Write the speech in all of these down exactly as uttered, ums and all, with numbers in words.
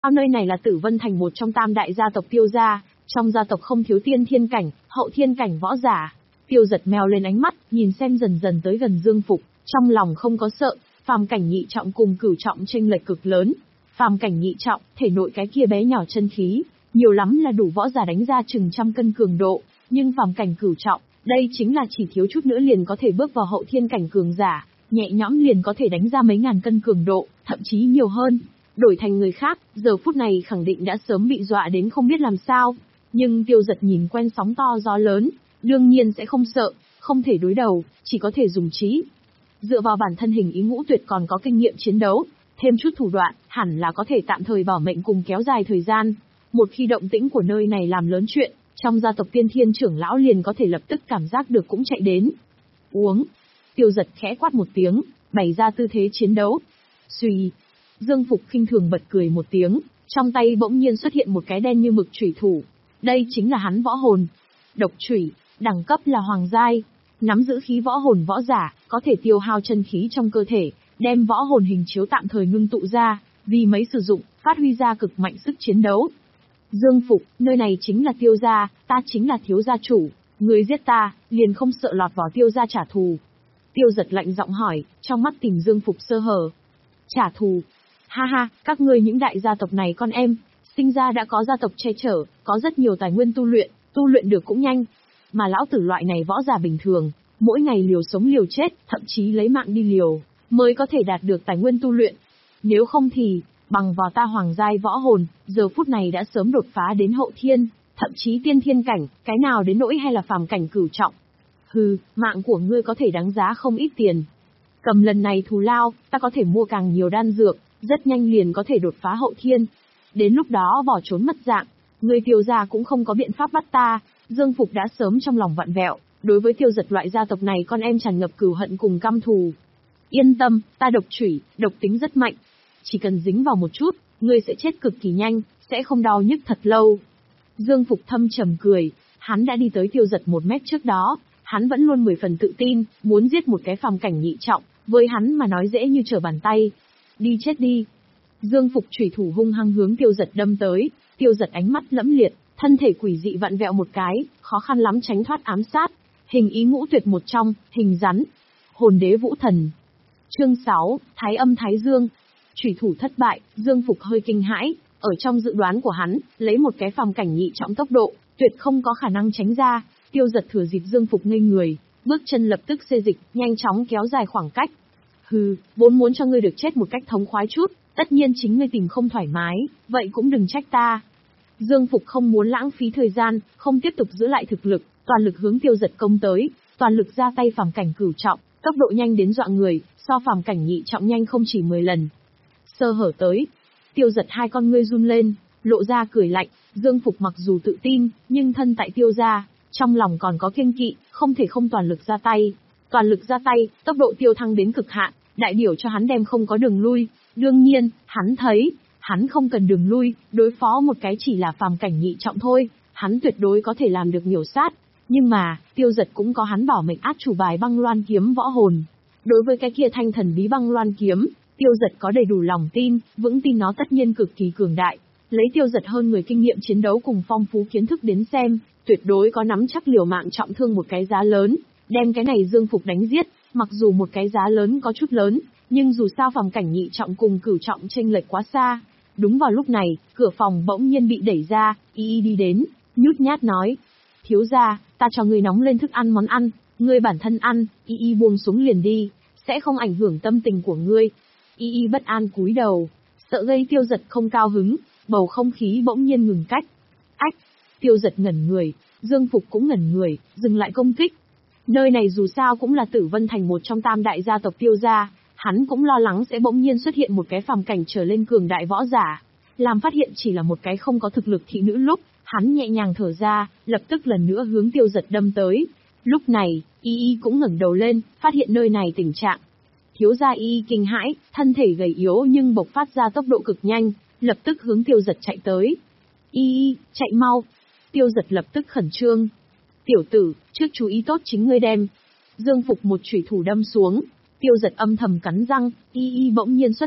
sao nơi này là Tử Vân Thành, một trong tam đại gia tộc Tiêu gia, trong gia tộc không thiếu tiên thiên cảnh, hậu thiên cảnh võ giả. Tiêu Giật meo lên ánh mắt, nhìn xem dần dần tới gần Dương Phục, trong lòng không có sợ, phàm cảnh nhị trọng cùng cửu trọng chênh lệch cực lớn. Phàm cảnh nhị trọng, thể nội cái kia bé nhỏ chân khí, nhiều lắm là đủ võ giả đánh ra chừng trăm cân cường độ, nhưng phàm cảnh cửu trọng, đây chính là chỉ thiếu chút nữa liền có thể bước vào hậu thiên cảnh cường giả, nhẹ nhõm liền có thể đánh ra mấy ngàn cân cường độ, thậm chí nhiều hơn. Đổi thành người khác, giờ phút này khẳng định đã sớm bị dọa đến không biết làm sao. Nhưng Tiêu Giật nhìn quen sóng to gió lớn, đương nhiên sẽ không sợ, không thể đối đầu, chỉ có thể dùng trí. Dựa vào bản thân hình ý ngũ tuyệt còn có kinh nghiệm chiến đấu, thêm chút thủ đoạn, hẳn là có thể tạm thời bảo mệnh cùng kéo dài thời gian. Một khi động tĩnh của nơi này làm lớn chuyện, trong gia tộc Tiên Thiên trưởng lão liền có thể lập tức cảm giác được cũng chạy đến. Uống. Tiêu Giật khẽ quát một tiếng, bày ra tư thế chiến đấu. Xuy. Dương Phục khinh thường bật cười một tiếng, trong tay bỗng nhiên xuất hiện một cái đen như mực chủy thủ. Đây chính là hắn võ hồn. Độc chủy, đẳng cấp là hoàng giai, nắm giữ khí võ hồn võ giả, có thể tiêu hao chân khí trong cơ thể, đem võ hồn hình chiếu tạm thời ngưng tụ ra, vì mấy sử dụng, phát huy ra cực mạnh sức chiến đấu. Dương Phục, nơi này chính là Tiêu gia, ta chính là thiếu gia chủ, người giết ta, liền không sợ lọt vào Tiêu gia trả thù. Tiêu Giật lạnh giọng hỏi, trong mắt tìm Dương Phục sơ hở. Trả thù? Ha ha, các ngươi những đại gia tộc này con em, sinh ra đã có gia tộc che chở, có rất nhiều tài nguyên tu luyện, tu luyện được cũng nhanh. Mà lão tử loại này võ giả bình thường, mỗi ngày liều sống liều chết, thậm chí lấy mạng đi liều, mới có thể đạt được tài nguyên tu luyện. Nếu không thì, bằng vào ta hoàng giai võ hồn, giờ phút này đã sớm đột phá đến hậu thiên, thậm chí tiên thiên cảnh, cái nào đến nỗi hay là phàm cảnh cửu trọng. Hừ, mạng của ngươi có thể đáng giá không ít tiền. Cầm lần này thù lao, ta có thể mua càng nhiều đan dược, rất nhanh liền có thể đột phá hậu thiên. Đến lúc đó bỏ trốn mất dạng, ngươi Tiêu gia cũng không có biện pháp bắt ta. Dương Phục đã sớm trong lòng vặn vẹo, đối với Tiêu Giật loại gia tộc này con em tràn ngập cừu hận cùng căm thù. Yên tâm, ta độc chủy, độc tính rất mạnh. Chỉ cần dính vào một chút, ngươi sẽ chết cực kỳ nhanh, sẽ không đau nhức thật lâu. Dương Phục thâm trầm cười, hắn đã đi tới Tiêu Giật một mét trước đó, hắn vẫn luôn mười phần tự tin, muốn giết một cái phàm cảnh nhị trọng, với hắn mà nói dễ như trở bàn tay. Đi chết đi. Dương Phục chủy thủ hung hăng hướng Tiêu Giật đâm tới, Tiêu Giật ánh mắt lẫm liệt, thân thể quỷ dị vặn vẹo một cái, khó khăn lắm tránh thoát ám sát. Hình ý ngũ tuyệt một trong, hình rắn. Hồn đế vũ thần. Chương sáu, Thái âm Thái Dương. Chủy thủ thất bại, Dương Phục hơi kinh hãi, ở trong dự đoán của hắn, lấy một cái phàm cảnh nhị trọng tốc độ, tuyệt không có khả năng tránh ra. Tiêu Giật thừa dịp Dương Phục ngây người, bước chân lập tức xê dịch, nhanh chóng kéo dài khoảng cách. Hừ, vốn muốn cho ngươi được chết một cách thống khoái chút, tất nhiên chính ngươi tìm không thoải mái, vậy cũng đừng trách ta. Dương Phục không muốn lãng phí thời gian, không tiếp tục giữ lại thực lực, toàn lực hướng Tiêu Giật công tới, toàn lực ra tay phàm cảnh cửu trọng, tốc độ nhanh đến dọa người, so phàm cảnh nhị trọng nhanh không chỉ mười lần. Sơ hở tới, Tiêu Giật hai con ngươi run lên, lộ ra cười lạnh. Dương Phục mặc dù tự tin, nhưng thân tại Tiêu gia, trong lòng còn có kiêng kỵ, không thể không toàn lực ra tay. Toàn lực ra tay, tốc độ tiêu thăng đến cực hạn, đại biểu cho hắn đem không có đường lui. Đương nhiên, hắn thấy, hắn không cần đường lui, đối phó một cái chỉ là phàm cảnh nhị trọng thôi, hắn tuyệt đối có thể làm được miểu sát. Nhưng mà, Tiêu Giật cũng có hắn bảo mệnh át chủ bài băng loan kiếm võ hồn. Đối với cái kia thanh thần bí băng loan kiếm, Tiêu Giật có đầy đủ lòng tin, vững tin nó tất nhiên cực kỳ cường đại. Lấy Tiêu Giật hơn người kinh nghiệm chiến đấu cùng phong phú kiến thức đến xem, tuyệt đối có nắm chắc liều mạng trọng thương một cái giá lớn, đem cái này Dương Phục đánh giết. Mặc dù một cái giá lớn có chút lớn, nhưng dù sao phàm cảnh nhị trọng cùng cửu trọng chênh lệch quá xa. Đúng vào lúc này, cửa phòng bỗng nhiên bị đẩy ra, Y Y đi đến, nhút nhát nói: "Thiếu gia, ta cho ngươi nóng lên thức ăn món ăn, ngươi bản thân ăn." Y Y buông xuống liền đi, sẽ không ảnh hưởng tâm tình của ngươi. Y Y bất an cúi đầu, sợ gây Tiêu Giật không cao hứng, bầu không khí bỗng nhiên ngừng cách. Ách! Tiêu Giật ngẩn người, Dương Phục cũng ngẩn người, dừng lại công kích. Nơi này dù sao cũng là Tử Vân Thành, một trong tam đại gia tộc Tiêu gia, hắn cũng lo lắng sẽ bỗng nhiên xuất hiện một cái phàm cảnh trở lên cường đại võ giả. Làm phát hiện chỉ là một cái không có thực lực thị nữ lúc, hắn nhẹ nhàng thở ra, lập tức lần nữa hướng Tiêu Giật đâm tới. Lúc này, Y Y cũng ngẩng đầu lên, phát hiện nơi này tình trạng. Thiếu gia Y Y kinh hãi, thân thể gầy yếu nhưng bộc phát ra tốc độ cực nhanh, lập tức hướng Tiêu Giật chạy tới. Y Y, chạy mau! Tiêu Giật lập tức khẩn trương. Tiểu tử, trước chú ý tốt chính ngươi đem. Dương Phục một chủy thủ đâm xuống, Tiêu Giật âm thầm cắn răng, Y Y bỗng nhiên xuất hiện,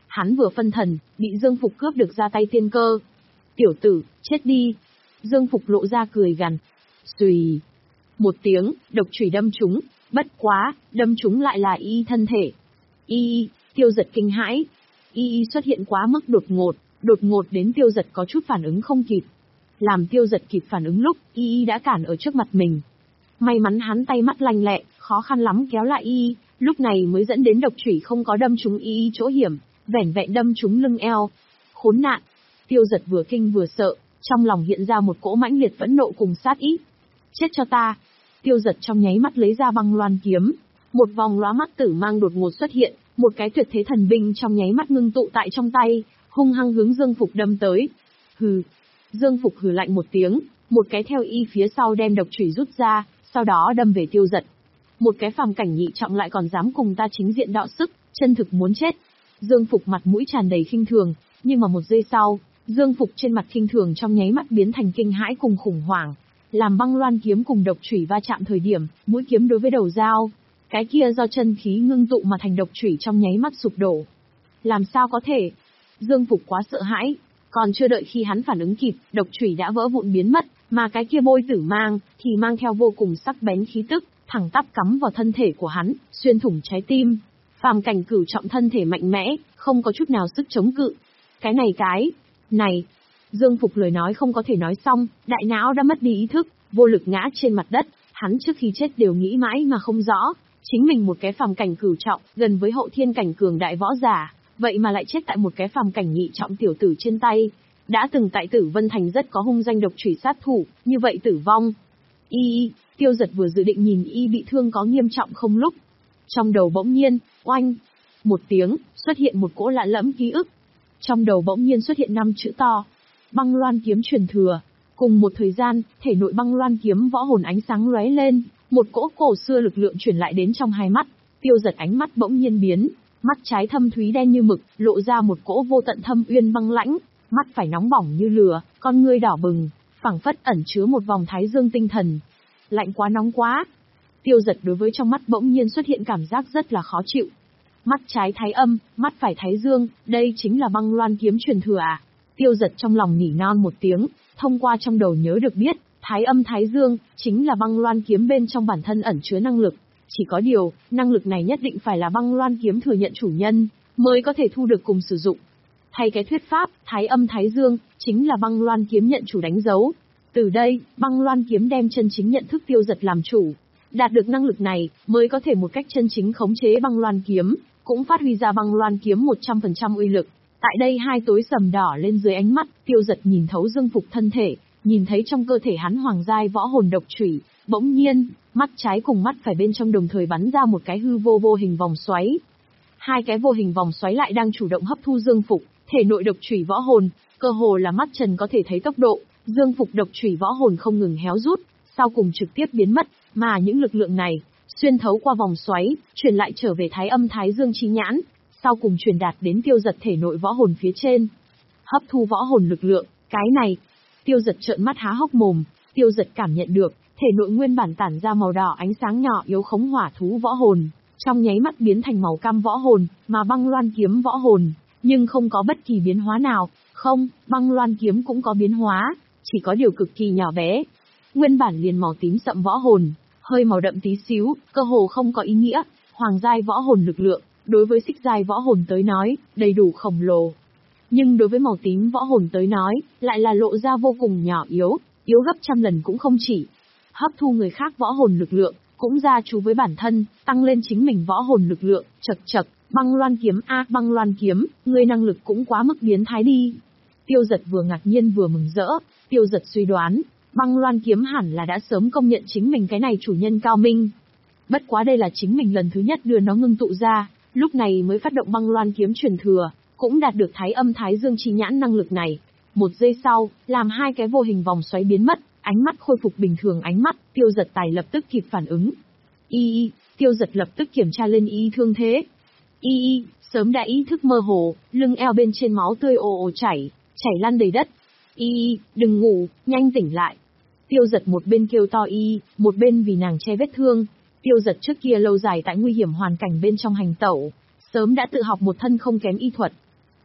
Hắn vừa phân thần, bị Dương Phục cướp được ra tay tiên cơ. Tiểu tử, chết đi. Dương Phục lộ ra cười gằn. Xùy. Một tiếng, độc chùy đâm trúng, bất quá, đâm trúng lại là y thân thể. Y, Tiêu Giật kinh hãi. Y xuất hiện quá mức đột ngột, đột ngột đến Tiêu Giật có chút phản ứng không kịp. Làm Tiêu Giật kịp phản ứng lúc, Y đã cản ở trước mặt mình. May mắn hắn tay mắt lanh lẹ, khó khăn lắm kéo lại Y, lúc này mới dẫn đến độc chùy không có đâm trúng Y chỗ hiểm, vẻn vẹn đâm trúng lưng eo. Khốn nạn. Tiêu Giật vừa kinh vừa sợ, trong lòng hiện ra một cỗ mãnh liệt phẫn nộ cùng sát ý. Chết cho ta. Tiêu Giật trong nháy mắt lấy ra băng loan kiếm, một vòng lóa mắt tử mang đột ngột xuất hiện, một cái tuyệt thế thần binh trong nháy mắt ngưng tụ tại trong tay, hung hăng hướng Dương Phục đâm tới. Hừ. Dương Phục hừ lạnh một tiếng, một cái theo Y phía sau đem độc chùy rút ra, sau đó đâm về Tiêu Giật. Một cái phàm cảnh nhị trọng lại còn dám cùng ta chính diện đọ sức, chân thực muốn chết. Dương Phục mặt mũi tràn đầy khinh thường, nhưng mà một giây sau, Dương Phục trên mặt khinh thường trong nháy mắt biến thành kinh hãi cùng khủng hoảng. Làm băng loan kiếm cùng độc chùy va chạm thời điểm, mũi kiếm đối với đầu dao, cái kia do chân khí ngưng tụ mà thành độc chùy trong nháy mắt sụp đổ. Làm sao có thể? Dương Phục quá sợ hãi, còn chưa đợi khi hắn phản ứng kịp, độc chùy đã vỡ vụn biến mất, mà cái kia bôi tử mang thì mang theo vô cùng sắc bén khí tức, thẳng tắp cắm vào thân thể của hắn, xuyên thủng trái tim. Phàm cảnh cửu trọng thân thể mạnh mẽ, không có chút nào sức chống cự. Cái này cái, này, Dương Phục lời nói không có thể nói xong, đại não đã mất đi ý thức, vô lực ngã trên mặt đất, hắn trước khi chết đều nghĩ mãi mà không rõ, chính mình một cái phàm cảnh cửu trọng, gần với hậu thiên cảnh cường đại võ giả, vậy mà lại chết tại một cái phàm cảnh nhị trọng tiểu tử trên tay. Đã từng tại Tử Vân Thành rất có hung danh độc chùy sát thủ, như vậy tử vong. Y, Tiêu Giật vừa dự định nhìn Y bị thương có nghiêm trọng không lúc. Trong đầu bỗng nhiên, oanh, một tiếng, xuất hiện một cỗ lạ lẫm ký ức. Trong đầu bỗng nhiên xuất hiện năm chữ to. Băng loan kiếm truyền thừa. Cùng một thời gian, thể nội băng loan kiếm võ hồn ánh sáng lóe lên, một cỗ cổ xưa lực lượng truyền lại đến trong hai mắt. Tiêu Giật ánh mắt bỗng nhiên biến, mắt trái thâm thúy đen như mực, lộ ra một cỗ vô tận thâm uyên băng lãnh, mắt phải nóng bỏng như lửa, con ngươi đỏ bừng, phảng phất ẩn chứa một vòng thái dương tinh thần. Lạnh quá, nóng quá. Tiêu Giật đối với trong mắt bỗng nhiên xuất hiện cảm giác rất là khó chịu. Mắt trái thái âm, mắt phải thái dương, đây chính là băng loan kiếm truyền thừa à? Tiêu Giật trong lòng nhỉ non một tiếng, thông qua trong đầu nhớ được biết, thái âm thái dương, chính là băng loan kiếm bên trong bản thân ẩn chứa năng lực. Chỉ có điều, năng lực này nhất định phải là băng loan kiếm thừa nhận chủ nhân, mới có thể thu được cùng sử dụng. Thay cái thuyết pháp, thái âm thái dương, chính là băng loan kiếm nhận chủ đánh dấu. Từ đây, băng loan kiếm đem chân chính nhận thức Tiêu Giật làm chủ. Đạt được năng lực này, mới có thể một cách chân chính khống chế băng loan kiếm, cũng phát huy ra băng loan kiếm một trăm phần trăm uy lực. Tại đây hai tối sầm đỏ lên dưới ánh mắt, Tiêu Giật nhìn thấu Dương Phục thân thể, nhìn thấy trong cơ thể hắn hoàng giai võ hồn độc chùy, bỗng nhiên, mắt trái cùng mắt phải bên trong đồng thời bắn ra một cái hư vô vô hình vòng xoáy. Hai cái vô hình vòng xoáy lại đang chủ động hấp thu Dương Phục, thể nội độc chùy võ hồn, cơ hồ là mắt trần có thể thấy tốc độ, Dương Phục độc chùy võ hồn không ngừng héo rút, sau cùng trực tiếp biến mất, mà những lực lượng này, xuyên thấu qua vòng xoáy, truyền lại trở về thái âm thái dương chi nhãn, sau cùng truyền đạt đến Tiêu Giật thể nội võ hồn phía trên. Hấp thu võ hồn lực lượng, cái này, Tiêu Giật trợn mắt há hốc mồm, Tiêu Giật cảm nhận được, thể nội nguyên bản tản ra màu đỏ ánh sáng nhỏ yếu khống hỏa thú võ hồn, trong nháy mắt biến thành màu cam võ hồn, mà băng loan kiếm võ hồn, nhưng không có bất kỳ biến hóa nào, không, băng loan kiếm cũng có biến hóa, chỉ có điều cực kỳ nhỏ bé. Nguyên bản liền màu tím sậm võ hồn, hơi màu đậm tí xíu, cơ hồ không có ý nghĩa, hoàng giai võ hồn lực lượng, đối với xích giai võ hồn tới nói, đầy đủ khổng lồ. Nhưng đối với màu tím võ hồn tới nói, lại là lộ ra vô cùng nhỏ yếu, yếu gấp trăm lần cũng không chỉ. Hấp thu người khác võ hồn lực lượng, cũng gia chú với bản thân, tăng lên chính mình võ hồn lực lượng, chật chật, băng loan kiếm a, băng loan kiếm, người năng lực cũng quá mức biến thái đi. Tiêu Giật vừa ngạc nhiên vừa mừng rỡ, Tiêu Giật suy đoán, băng loan kiếm hẳn là đã sớm công nhận chính mình cái này chủ nhân cao minh. Bất quá đây là chính mình lần thứ nhất đưa nó ngưng tụ ra, lúc này mới phát động băng loan kiếm truyền thừa, cũng đạt được thái âm thái dương chi nhãn năng lực này. Một giây sau, làm hai cái vô hình vòng xoáy biến mất, ánh mắt khôi phục bình thường ánh mắt, Tiêu Giật tài lập tức kịp phản ứng. Y, Tiêu Giật lập tức kiểm tra lên Y thương thế. Y, sớm đã ý thức mơ hồ, lưng eo bên trên máu tươi ồ ồ chảy, chảy lăn đầy đất. Y, đừng ngủ, nhanh tỉnh lại. Tiêu Giật một bên kêu to Y, một bên vì nàng che vết thương. Tiêu Giật trước kia lâu dài tại nguy hiểm hoàn cảnh bên trong hành tẩu, sớm đã tự học một thân không kém y thuật.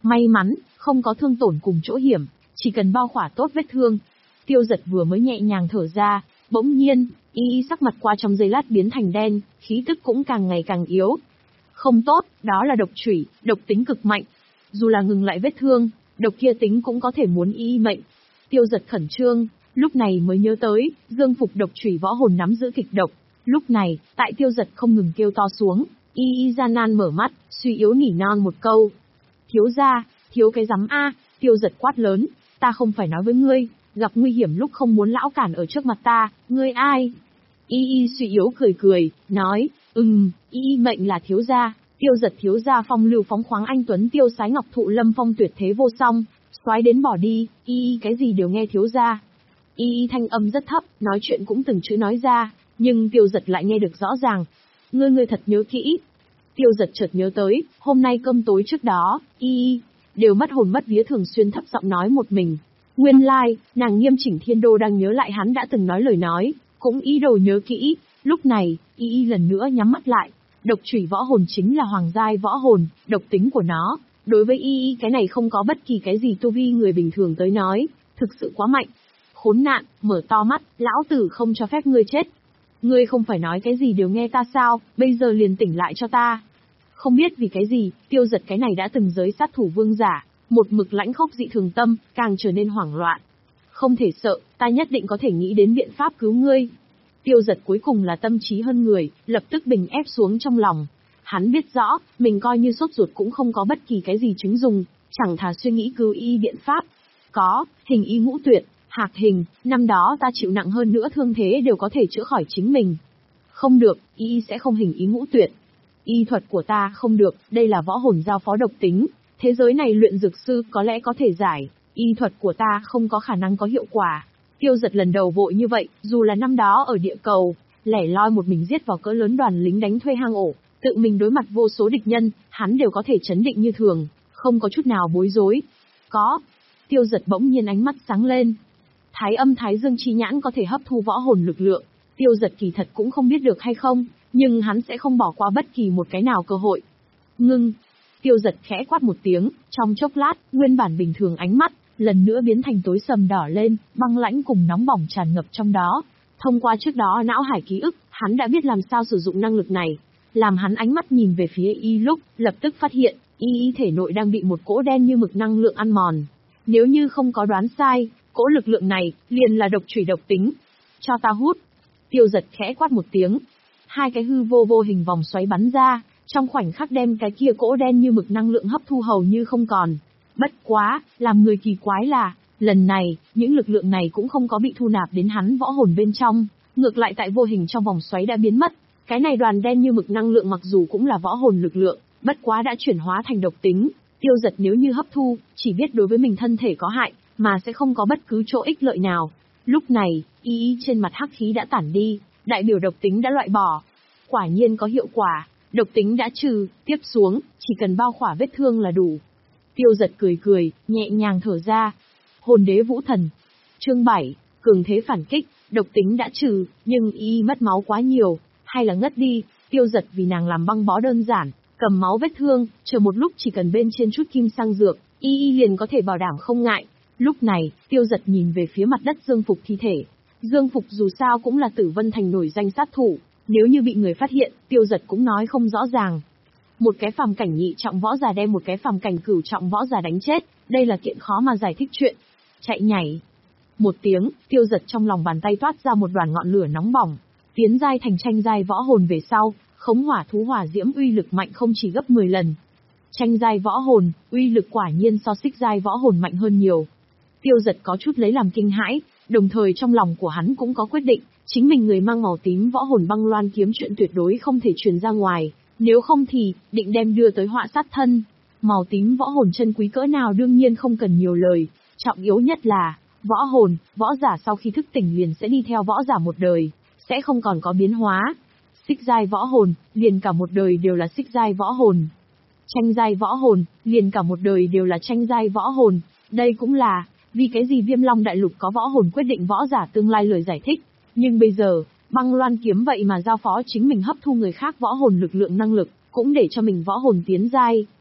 May mắn, không có thương tổn cùng chỗ hiểm, chỉ cần bao khỏa tốt vết thương. Tiêu Giật vừa mới nhẹ nhàng thở ra, bỗng nhiên, y y sắc mặt qua trong giây lát biến thành đen, khí tức cũng càng ngày càng yếu. Không tốt, đó là độc chủy, độc tính cực mạnh. Dù là ngừng lại vết thương, độc kia tính cũng có thể muốn y y mệnh. Tiêu Giật khẩn trương, lúc này mới nhớ tới, dương phục độc chủy võ hồn nắm giữ kịch độc. Lúc này, tại Tiêu Giật không ngừng kêu to xuống, y y gian nan mở mắt, suy yếu nỉ non một câu. Thiếu gia, thiếu cái rắm a, Tiêu Giật quát lớn, ta không phải nói với ngươi, gặp nguy hiểm lúc không muốn lão cản ở trước mặt ta, ngươi ai? Y y suy yếu cười cười, nói, ừm, y y mệnh là thiếu gia. Tiêu Giật thiếu gia phong lưu phóng khoáng anh tuấn tiêu sái ngọc thụ lâm phong tuyệt thế vô song, soái đến bỏ đi, y y cái gì đều nghe thiếu gia. Y y thanh âm rất thấp, nói chuyện cũng từng chữ nói ra, nhưng Tiêu Giật lại nghe được rõ ràng. Ngươi ngươi thật nhớ kỹ. Tiêu Giật chợt nhớ tới, hôm nay cơm tối trước đó, y y đều mất hồn mất vía thường xuyên thấp giọng nói một mình. Nguyên lai, like, nàng Nghiêm Chỉnh Thiên Đô đang nhớ lại hắn đã từng nói lời nói, cũng ý đồ nhớ kỹ. Lúc này, y y lần nữa nhắm mắt lại. Độc chủy võ hồn chính là hoàng giai võ hồn, độc tính của nó, đối với y y cái này không có bất kỳ cái gì tu vi người bình thường tới nói, thực sự quá mạnh. Khốn nạn, mở to mắt, lão tử không cho phép ngươi chết. Ngươi không phải nói cái gì đều nghe ta sao, bây giờ liền tỉnh lại cho ta. Không biết vì cái gì, Tiêu Giật cái này đã từng giới sát thủ vương giả, một mực lãnh khốc dị thường tâm, càng trở nên hoảng loạn. Không thể sợ, ta nhất định có thể nghĩ đến biện pháp cứu ngươi. Tiêu Giật cuối cùng là tâm trí hơn người, lập tức bình ép xuống trong lòng. Hắn biết rõ, mình coi như sốt ruột cũng không có bất kỳ cái gì chứng dùng, chẳng thà suy nghĩ cứu y biện pháp. Có, hình y ngũ tuyệt, hạc hình, năm đó ta chịu nặng hơn nữa thương thế đều có thể chữa khỏi chính mình. Không được, y sẽ không hình ý ngũ tuyệt. Y thuật của ta không được, đây là võ hồn giao phó độc tính, thế giới này luyện dược sư có lẽ có thể giải, y thuật của ta không có khả năng có hiệu quả. Tiêu Giật lần đầu vội như vậy, dù là năm đó ở địa cầu, lẻ loi một mình giết vào cỡ lớn đoàn lính đánh thuê hang ổ, tự mình đối mặt vô số địch nhân, hắn đều có thể trấn định như thường, không có chút nào bối rối. Có. Tiêu Giật bỗng nhiên ánh mắt sáng lên. Thái âm thái dương chi nhãn có thể hấp thu võ hồn lực lượng, Tiêu Giật kỳ thật cũng không biết được hay không, nhưng hắn sẽ không bỏ qua bất kỳ một cái nào cơ hội. Ngưng. Tiêu Giật khẽ quát một tiếng, trong chốc lát, nguyên bản bình thường ánh mắt, lần nữa biến thành tối sầm đỏ lên, băng lãnh cùng nóng bỏng tràn ngập trong đó. Thông qua trước đó não hải ký ức, hắn đã biết làm sao sử dụng năng lực này. Làm hắn ánh mắt nhìn về phía y lúc, lập tức phát hiện, y y thể nội đang bị một cỗ đen như mực năng lượng ăn mòn. Nếu như không có đoán sai, cỗ lực lượng này, liền là độc chủy độc tính. Cho ta hút. Tiêu Giật khẽ quát một tiếng. Hai cái hư vô vô hình vòng xoáy bắn ra, trong khoảnh khắc đem cái kia cỗ đen như mực năng lượng hấp thu hầu như không còn. Bất quá, làm người kỳ quái là, lần này, những lực lượng này cũng không có bị thu nạp đến hắn võ hồn bên trong, ngược lại tại vô hình trong vòng xoáy đã biến mất. Cái này đoàn đen như mực năng lượng mặc dù cũng là võ hồn lực lượng, bất quá đã chuyển hóa thành độc tính. Tiêu Giật nếu như hấp thu, chỉ biết đối với mình thân thể có hại, mà sẽ không có bất cứ chỗ ích lợi nào. Lúc này, y y trên mặt hắc khí đã tản đi, đại biểu độc tính đã loại bỏ. Quả nhiên có hiệu quả, độc tính đã trừ, tiếp xuống, chỉ cần bao khỏa vết thương là đủ. Tiêu Giật cười cười, nhẹ nhàng thở ra. Hồn đế vũ thần. Chương bảy, cường thế phản kích, độc tính đã trừ, nhưng y mất máu quá nhiều, hay là ngất đi. Tiêu Giật vì nàng làm băng bó đơn giản, cầm máu vết thương, chờ một lúc chỉ cần bên trên chút kim sang dược, y y liền có thể bảo đảm không ngại. Lúc này, Tiêu Giật nhìn về phía mặt đất Dương Phục thi thể. Dương Phục dù sao cũng là Tử Vân Thành nổi danh sát thủ, nếu như bị người phát hiện, Tiêu Giật cũng nói không rõ ràng. Một cái phàm cảnh nhị trọng võ giả đem một cái phàm cảnh cửu trọng võ giả đánh chết, đây là kiện khó mà giải thích chuyện. Chạy nhảy. Một tiếng, Tiêu Giật trong lòng bàn tay toát ra một đoàn ngọn lửa nóng bỏng, tiến giai thành tranh giai võ hồn về sau, khống hỏa thú hỏa diễm uy lực mạnh không chỉ gấp mười lần. Tranh giai võ hồn, uy lực quả nhiên so xích giai võ hồn mạnh hơn nhiều. Tiêu Giật có chút lấy làm kinh hãi, đồng thời trong lòng của hắn cũng có quyết định, chính mình người mang màu tím võ hồn băng loan kiếm chuyện tuyệt đối không thể truyền ra ngoài, nếu không thì, định đem đưa tới họa sát thân. Màu tím võ hồn chân quý cỡ nào đương nhiên không cần nhiều lời, trọng yếu nhất là, võ hồn, võ giả sau khi thức tỉnh liền sẽ đi theo võ giả một đời, sẽ không còn có biến hóa. Xích giai võ hồn, liền cả một đời đều là xích giai võ hồn. Tranh giai võ hồn, liền cả một đời đều là tranh giai võ hồn, đây cũng là, vì cái gì Viêm Long Đại Lục có võ hồn quyết định võ giả tương lai lời giải thích, nhưng bây giờ, băng loan kiếm vậy mà giao phó chính mình hấp thu người khác võ hồn lực lượng năng lực, cũng để cho mình võ hồn tiến giai.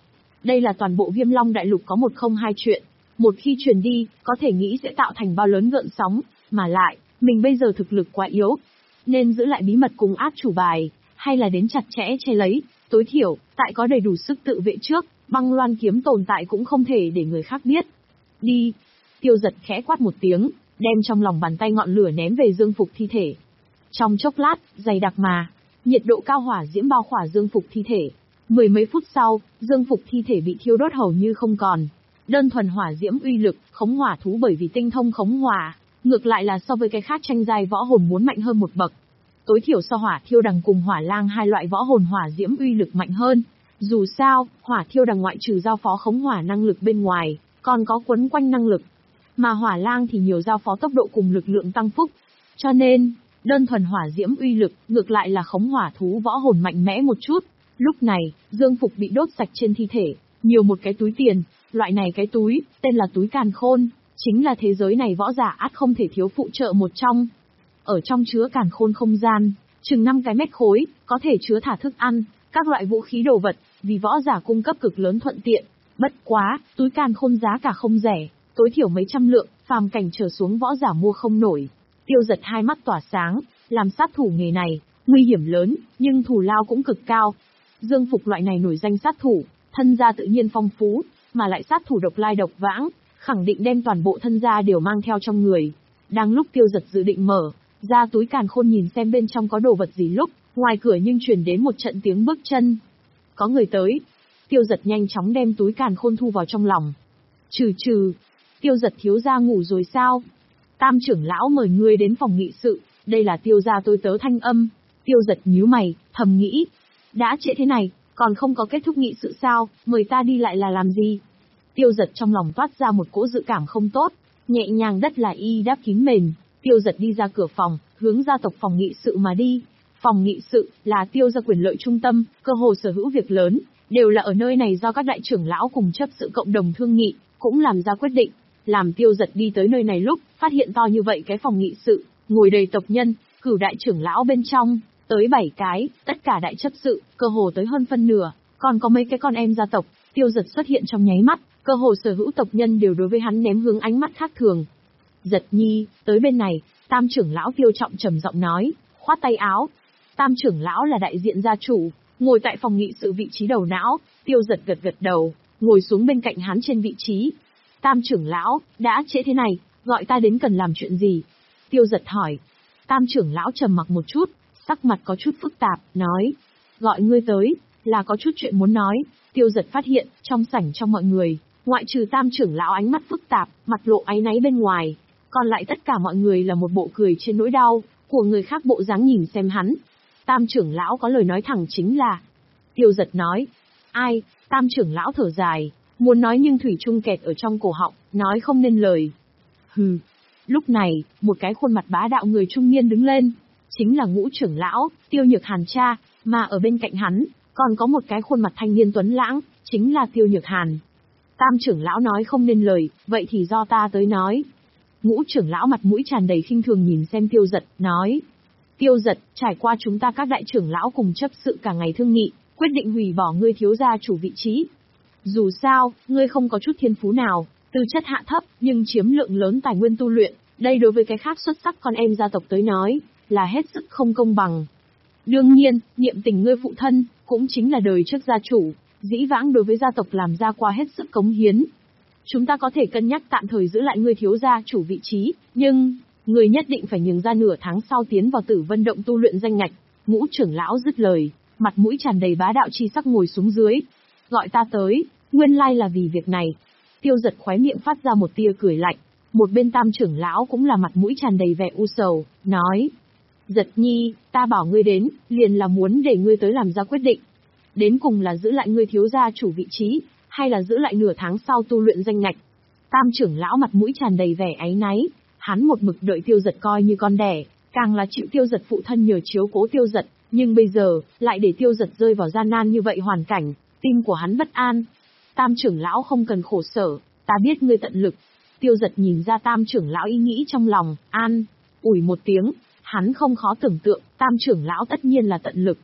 Đây là toàn bộ Viêm Long Đại Lục có một không hai chuyện. Một khi truyền đi, có thể nghĩ sẽ tạo thành bao lớn gợn sóng, mà lại, mình bây giờ thực lực quá yếu. Nên giữ lại bí mật cùng át chủ bài, hay là đến chặt chẽ che lấy, tối thiểu, tại có đầy đủ sức tự vệ trước, băng loan kiếm tồn tại cũng không thể để người khác biết. Đi! Tiêu Giật khẽ quát một tiếng, đem trong lòng bàn tay ngọn lửa ném về Dương Phục thi thể. Trong chốc lát, dày đặc mà, nhiệt độ cao hỏa diễm bao khỏa Dương Phục thi thể. Mười mấy phút sau, Dương Phục thi thể bị thiêu đốt hầu như không còn. Đơn thuần hỏa diễm uy lực, khống hỏa thú bởi vì tinh thông khống hỏa, ngược lại là so với cái khác tranh giai võ hồn muốn mạnh hơn một bậc. Tối thiểu so hỏa thiêu đằng cùng hỏa lang hai loại võ hồn hỏa diễm uy lực mạnh hơn. Dù sao, hỏa thiêu đằng ngoại trừ giao phó khống hỏa năng lực bên ngoài, còn có quấn quanh năng lực. Mà hỏa lang thì nhiều giao phó tốc độ cùng lực lượng tăng phúc. Cho nên, đơn thuần hỏa diễm uy lực, ngược lại là khống hỏa thú võ hồn mạnh mẽ một chút. Lúc này, Dương Phục bị đốt sạch trên thi thể, nhiều một cái túi tiền, loại này cái túi, tên là túi càn khôn, chính là thế giới này võ giả ắt không thể thiếu phụ trợ một trong. Ở trong chứa càn khôn không gian, chừng năm cái mét khối, có thể chứa thả thức ăn, các loại vũ khí đồ vật, vì võ giả cung cấp cực lớn thuận tiện. Bất quá, túi càn khôn giá cả không rẻ, tối thiểu mấy trăm lượng, phàm cảnh trở xuống võ giả mua không nổi. Tiêu Giật hai mắt tỏa sáng, làm sát thủ nghề này, nguy hiểm lớn, nhưng thù lao cũng cực cao. Dương Phục loại này nổi danh sát thủ, thân gia tự nhiên phong phú, mà lại sát thủ độc lai độc vãng, khẳng định đem toàn bộ thân gia đều mang theo trong người. Đang lúc Tiêu Giật dự định mở ra túi càn khôn nhìn xem bên trong có đồ vật gì lúc, ngoài cửa nhưng truyền đến một trận tiếng bước chân. Có người tới. Tiêu Giật nhanh chóng đem túi càn khôn thu vào trong lòng. Trừ trừ, Tiêu Giật thiếu gia ngủ rồi sao? Tam trưởng lão mời ngươi đến phòng nghị sự, đây là Tiêu gia tôi tớ thanh âm. Tiêu Giật nhíu mày, thầm nghĩ, đã trễ thế này, còn không có kết thúc nghị sự sao, mời ta đi lại là làm gì? Tiêu Giật trong lòng toát ra một cỗ dự cảm không tốt, nhẹ nhàng đất là y đáp kín mền. Tiêu Giật đi ra cửa phòng, hướng gia tộc phòng nghị sự mà đi. Phòng nghị sự là Tiêu gia quyền lợi trung tâm, cơ hồ sở hữu việc lớn, đều là ở nơi này do các đại trưởng lão cùng chấp sự cộng đồng thương nghị, cũng làm ra quyết định. Làm Tiêu Giật đi tới nơi này lúc, phát hiện to như vậy cái phòng nghị sự, ngồi đầy tộc nhân, cửu đại trưởng lão bên trong, tới bảy cái, tất cả đại chấp sự, cơ hồ tới hơn phân nửa, còn có mấy cái con em gia tộc. Tiêu Giật xuất hiện trong nháy mắt, cơ hồ sở hữu tộc nhân đều đối với hắn ném hướng ánh mắt khác thường. Giật nhi, tới bên này, tam trưởng lão Tiêu Trọng trầm giọng nói, khoát tay áo. Tam trưởng lão là đại diện gia chủ, ngồi tại phòng nghị sự vị trí đầu não. Tiêu Giật gật gật đầu, ngồi xuống bên cạnh hắn trên vị trí. Tam trưởng lão, đã trễ thế này, gọi ta đến cần làm chuyện gì? Tiêu Giật hỏi. Tam trưởng lão trầm mặc một chút, sắc mặt có chút phức tạp, nói, gọi ngươi tới, là có chút chuyện muốn nói. Tiêu Giật phát hiện, trong sảnh trong mọi người, ngoại trừ tam trưởng lão ánh mắt phức tạp, mặt lộ áy náy bên ngoài, còn lại tất cả mọi người là một bộ cười trên nỗi đau của người khác bộ dáng nhìn xem hắn. Tam trưởng lão có lời nói thẳng chính là. Tiêu Giật nói, ai? Tam trưởng lão thở dài, muốn nói nhưng thủy chung kẹt ở trong cổ họng, nói không nên lời. Hừ. Lúc này, một cái khuôn mặt bá đạo người trung niên đứng lên, chính là Ngũ trưởng lão, Tiêu Nhược Hàn cha, mà ở bên cạnh hắn, còn có một cái khuôn mặt thanh niên tuấn lãng, chính là Tiêu Nhược Hàn. Tam trưởng lão nói không nên lời, vậy thì do ta tới nói. Ngũ trưởng lão mặt mũi tràn đầy khinh thường nhìn xem Tiêu Giật, nói. Tiêu Giật, trải qua chúng ta các đại trưởng lão cùng chấp sự cả ngày thương nghị, quyết định hủy bỏ ngươi thiếu gia chủ vị trí. Dù sao, ngươi không có chút thiên phú nào, tư chất hạ thấp, nhưng chiếm lượng lớn tài nguyên tu luyện, đây đối với cái khác xuất sắc con em gia tộc tới nói, là hết sức không công bằng. Đương nhiên, niệm tình ngươi phụ thân, cũng chính là đời trước gia chủ, dĩ vãng đối với gia tộc làm ra qua hết sức cống hiến. Chúng ta có thể cân nhắc tạm thời giữ lại ngươi thiếu gia chủ vị trí, nhưng, ngươi nhất định phải nhường ra nửa tháng sau tiến vào Tử Vân Động tu luyện danh ngạch. Ngũ trưởng lão dứt lời, mặt mũi tràn đầy bá đạo chi sắc ngồi xuống dưới. Gọi ta tới, nguyên lai là vì việc này. Tiêu Giật khóe miệng phát ra một tia cười lạnh. Một bên tam trưởng lão cũng là mặt mũi tràn đầy vẻ u sầu, nói. Giật nhi, ta bảo ngươi đến, liền là muốn để ngươi tới làm ra quyết định. Đến cùng là giữ lại ngươi thiếu gia chủ vị trí, hay là giữ lại nửa tháng sau tu luyện danh ngạch. Tam trưởng lão mặt mũi tràn đầy vẻ áy náy, hắn một mực đợi Tiêu Giật coi như con đẻ, càng là chịu Tiêu Giật phụ thân nhờ chiếu cố Tiêu Giật, nhưng bây giờ, lại để Tiêu Giật rơi vào gian nan như vậy hoàn cảnh, tim của hắn bất an. Tam trưởng lão không cần khổ sở, ta biết ngươi tận lực. Tiêu Giật nhìn ra tam trưởng lão ý nghĩ trong lòng, an ủi một tiếng, hắn không khó tưởng tượng, tam trưởng lão tất nhiên là tận lực.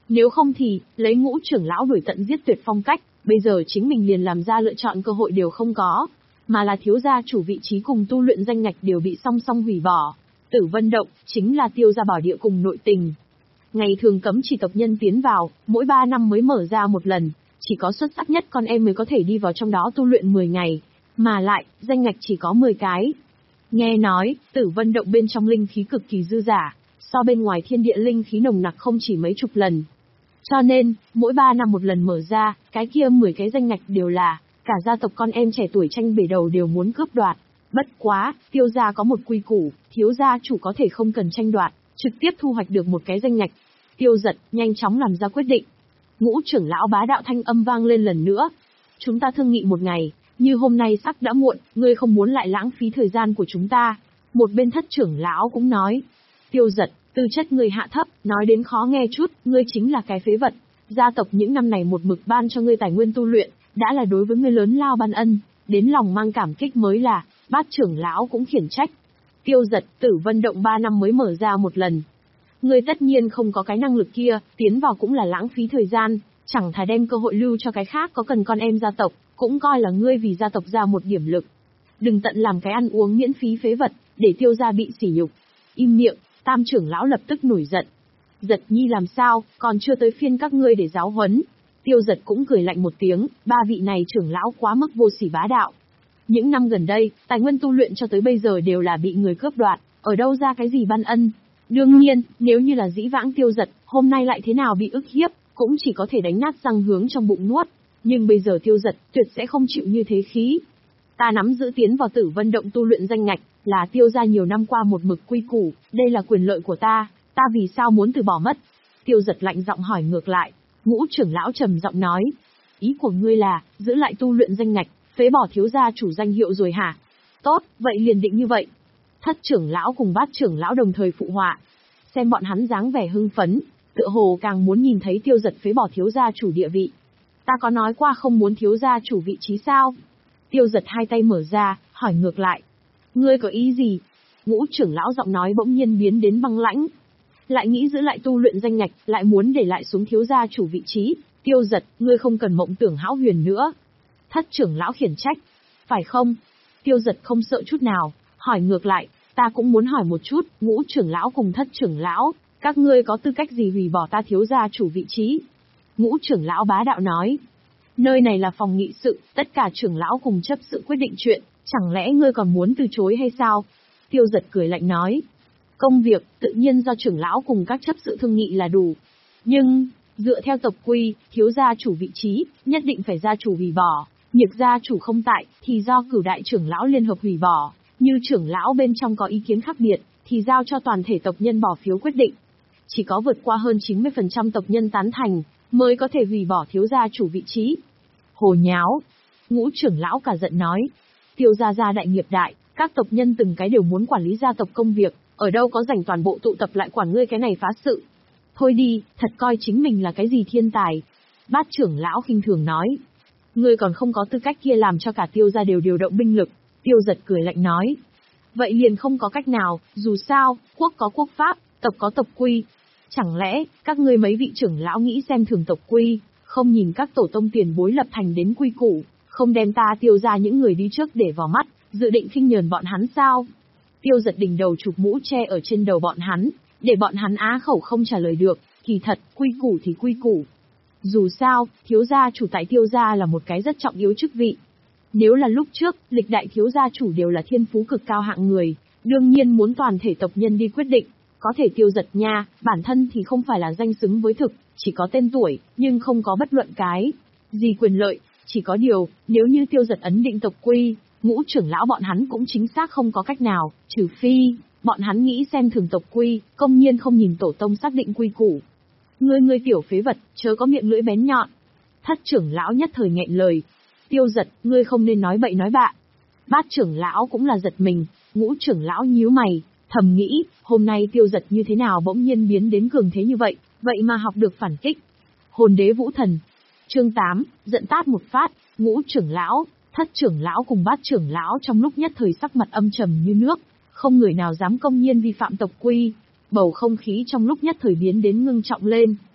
Nếu không thì, lấy Ngũ trưởng lão đuổi tận giết tuyệt phong cách, bây giờ chính mình liền làm ra lựa chọn cơ hội đều không có, mà là thiếu gia chủ vị trí cùng tu luyện danh ngạch đều bị song song hủy bỏ. Tử Vân Động chính là tiêu gia bảo địa cùng nội tình. Ngày thường cấm chỉ tộc nhân tiến vào, mỗi ba năm mới mở ra một lần, chỉ có xuất sắc nhất con em mới có thể đi vào trong đó tu luyện mười ngày, mà lại, danh ngạch chỉ có mười cái. Nghe nói, Tử Vân Động bên trong linh khí cực kỳ dư giả, so bên ngoài thiên địa linh khí nồng nặc không chỉ mấy chục lần. Cho nên, mỗi ba năm một lần mở ra, cái kia mười cái danh ngạch đều là, cả gia tộc con em trẻ tuổi tranh bể đầu đều muốn cướp đoạt. Bất quá, tiêu gia có một quy củ, thiếu gia chủ có thể không cần tranh đoạt, trực tiếp thu hoạch được một cái danh ngạch. Tiêu Giật nhanh chóng làm ra quyết định. Ngũ trưởng lão bá đạo thanh âm vang lên lần nữa. Chúng ta thương nghị một ngày, như hôm nay sắc đã muộn, ngươi không muốn lại lãng phí thời gian của chúng ta. Một bên thất trưởng lão cũng nói. Tiêu Giật, tư chất ngươi hạ thấp, nói đến khó nghe chút, ngươi chính là cái phế vật. Gia tộc những năm này một mực ban cho ngươi tài nguyên tu luyện, đã là đối với ngươi lớn lao ban ân, đến lòng mang cảm kích mới là. Bát trưởng lão cũng khiển trách. Tiêu Giật, Tử Vân Động ba năm mới mở ra một lần. Ngươi tất nhiên không có cái năng lực kia, tiến vào cũng là lãng phí thời gian, chẳng thà đem cơ hội lưu cho cái khác có cần con em gia tộc, cũng coi là ngươi vì gia tộc ra một điểm lực. Đừng tận làm cái ăn uống miễn phí phế vật, để tiêu gia bị sỉ nhục. Im miệng, Tam trưởng lão lập tức nổi giận. Giật nhi làm sao, còn chưa tới phiên các ngươi để giáo huấn. Tiêu Giật cũng cười lạnh một tiếng, ba vị này trưởng lão quá mức vô sỉ bá đạo. Những năm gần đây, tài nguyên tu luyện cho tới bây giờ đều là bị người cướp đoạt, ở đâu ra cái gì ban ân. Đương nhiên, nếu như là dĩ vãng Tiêu Giật, hôm nay lại thế nào bị ức hiếp, cũng chỉ có thể đánh nát răng hướng trong bụng nuốt. Nhưng bây giờ Tiêu Giật tuyệt sẽ không chịu như thế khí. Ta nắm giữ tiến vào Tử Vân Động tu luyện danh ngạch, là Tiêu gia nhiều năm qua một mực quy củ, đây là quyền lợi của ta, ta vì sao muốn từ bỏ mất? Tiêu Giật lạnh giọng hỏi ngược lại. Ngũ trưởng lão trầm giọng nói, ý của ngươi là giữ lại tu luyện danh ngạch, phế bỏ thiếu gia chủ danh hiệu rồi hả? Tốt, vậy liền định như vậy. Thất trưởng lão cùng bát trưởng lão đồng thời phụ họa. Xem bọn hắn dáng vẻ hưng phấn, tựa hồ càng muốn nhìn thấy Tiêu Giật phế bỏ thiếu gia chủ địa vị. Ta có nói qua không muốn thiếu gia chủ vị trí sao? Tiêu Giật hai tay mở ra, hỏi ngược lại. Ngươi có ý gì? Ngũ trưởng lão giọng nói bỗng nhiên biến đến băng lãnh. Lại nghĩ giữ lại tu luyện danh ngạch, lại muốn để lại xuống thiếu gia chủ vị trí. Tiêu Giật, ngươi không cần mộng tưởng hão huyền nữa. Thất trưởng lão khiển trách. Phải không? Tiêu Giật không sợ chút nào, hỏi ngược lại. Ta cũng muốn hỏi một chút, ngũ trưởng lão cùng thất trưởng lão, các ngươi có tư cách gì hủy bỏ ta thiếu gia chủ vị trí? Ngũ trưởng lão bá đạo nói. Nơi này là phòng nghị sự, tất cả trưởng lão cùng chấp sự quyết định chuyện, chẳng lẽ ngươi còn muốn từ chối hay sao? Tiêu Giật cười lạnh nói. Công việc, tự nhiên do trưởng lão cùng các chấp sự thương nghị là đủ. Nhưng, dựa theo tộc quy, thiếu gia chủ vị trí, nhất định phải gia chủ hủy bỏ, nhược gia chủ không tại, thì do cửu đại trưởng lão liên hợp hủy bỏ. Như trưởng lão bên trong có ý kiến khác biệt, thì giao cho toàn thể tộc nhân bỏ phiếu quyết định. Chỉ có vượt qua hơn chín mươi phần trăm tộc nhân tán thành, mới có thể hủy bỏ thiếu gia chủ vị trí. Hồ nháo! Ngũ trưởng lão cả giận nói. Tiêu gia gia đại nghiệp đại, các tộc nhân từng cái đều muốn quản lý gia tộc công việc, ở đâu có rảnh toàn bộ tụ tập lại quản ngươi cái này phá sự. Thôi đi, thật coi chính mình là cái gì thiên tài. Bát trưởng lão khinh thường nói. Ngươi còn không có tư cách kia làm cho cả tiêu gia đều điều động binh lực. Tiêu Giật cười lạnh nói. Vậy liền không có cách nào, dù sao, quốc có quốc pháp, tộc có tộc quy. Chẳng lẽ, các ngươi mấy vị trưởng lão nghĩ xem thường tộc quy, không nhìn các tổ tông tiền bối lập thành đến quy củ, không đem ta tiêu ra những người đi trước để vào mắt, dự định khinh nhờn bọn hắn sao? Tiêu Giật đỉnh đầu chụp mũ che ở trên đầu bọn hắn, để bọn hắn á khẩu không trả lời được, kỳ thật, quy củ thì quy củ. Dù sao, thiếu gia chủ tại tiêu gia là một cái rất trọng yếu chức vị. Nếu là lúc trước, lịch đại thiếu gia chủ đều là thiên phú cực cao hạng người, đương nhiên muốn toàn thể tộc nhân đi quyết định, có thể Tiêu Giật nha, bản thân thì không phải là danh xứng với thực, chỉ có tên tuổi, nhưng không có bất luận cái gì quyền lợi, chỉ có điều, nếu như Tiêu Giật ấn định tộc quy, ngũ trưởng lão bọn hắn cũng chính xác không có cách nào, trừ phi, bọn hắn nghĩ xem thường tộc quy, công nhiên không nhìn tổ tông xác định quy củ. Ngươi ngươi tiểu phế vật, chớ có miệng lưỡi bén nhọn. Thất trưởng lão nhất thời nghẹn lời. Tiêu Giật, ngươi không nên nói bậy nói bạ. Bát trưởng lão cũng là giật mình, ngũ trưởng lão nhíu mày, thầm nghĩ, hôm nay Tiêu Giật như thế nào bỗng nhiên biến đến cường thế như vậy, vậy mà học được phản kích. Hồn đế vũ thần. Chương tám, giận tát một phát, ngũ trưởng lão, thất trưởng lão cùng bát trưởng lão trong lúc nhất thời sắc mặt âm trầm như nước, không người nào dám công nhiên vi phạm tộc quy. Bầu không khí trong lúc nhất thời biến đến ngưng trọng lên.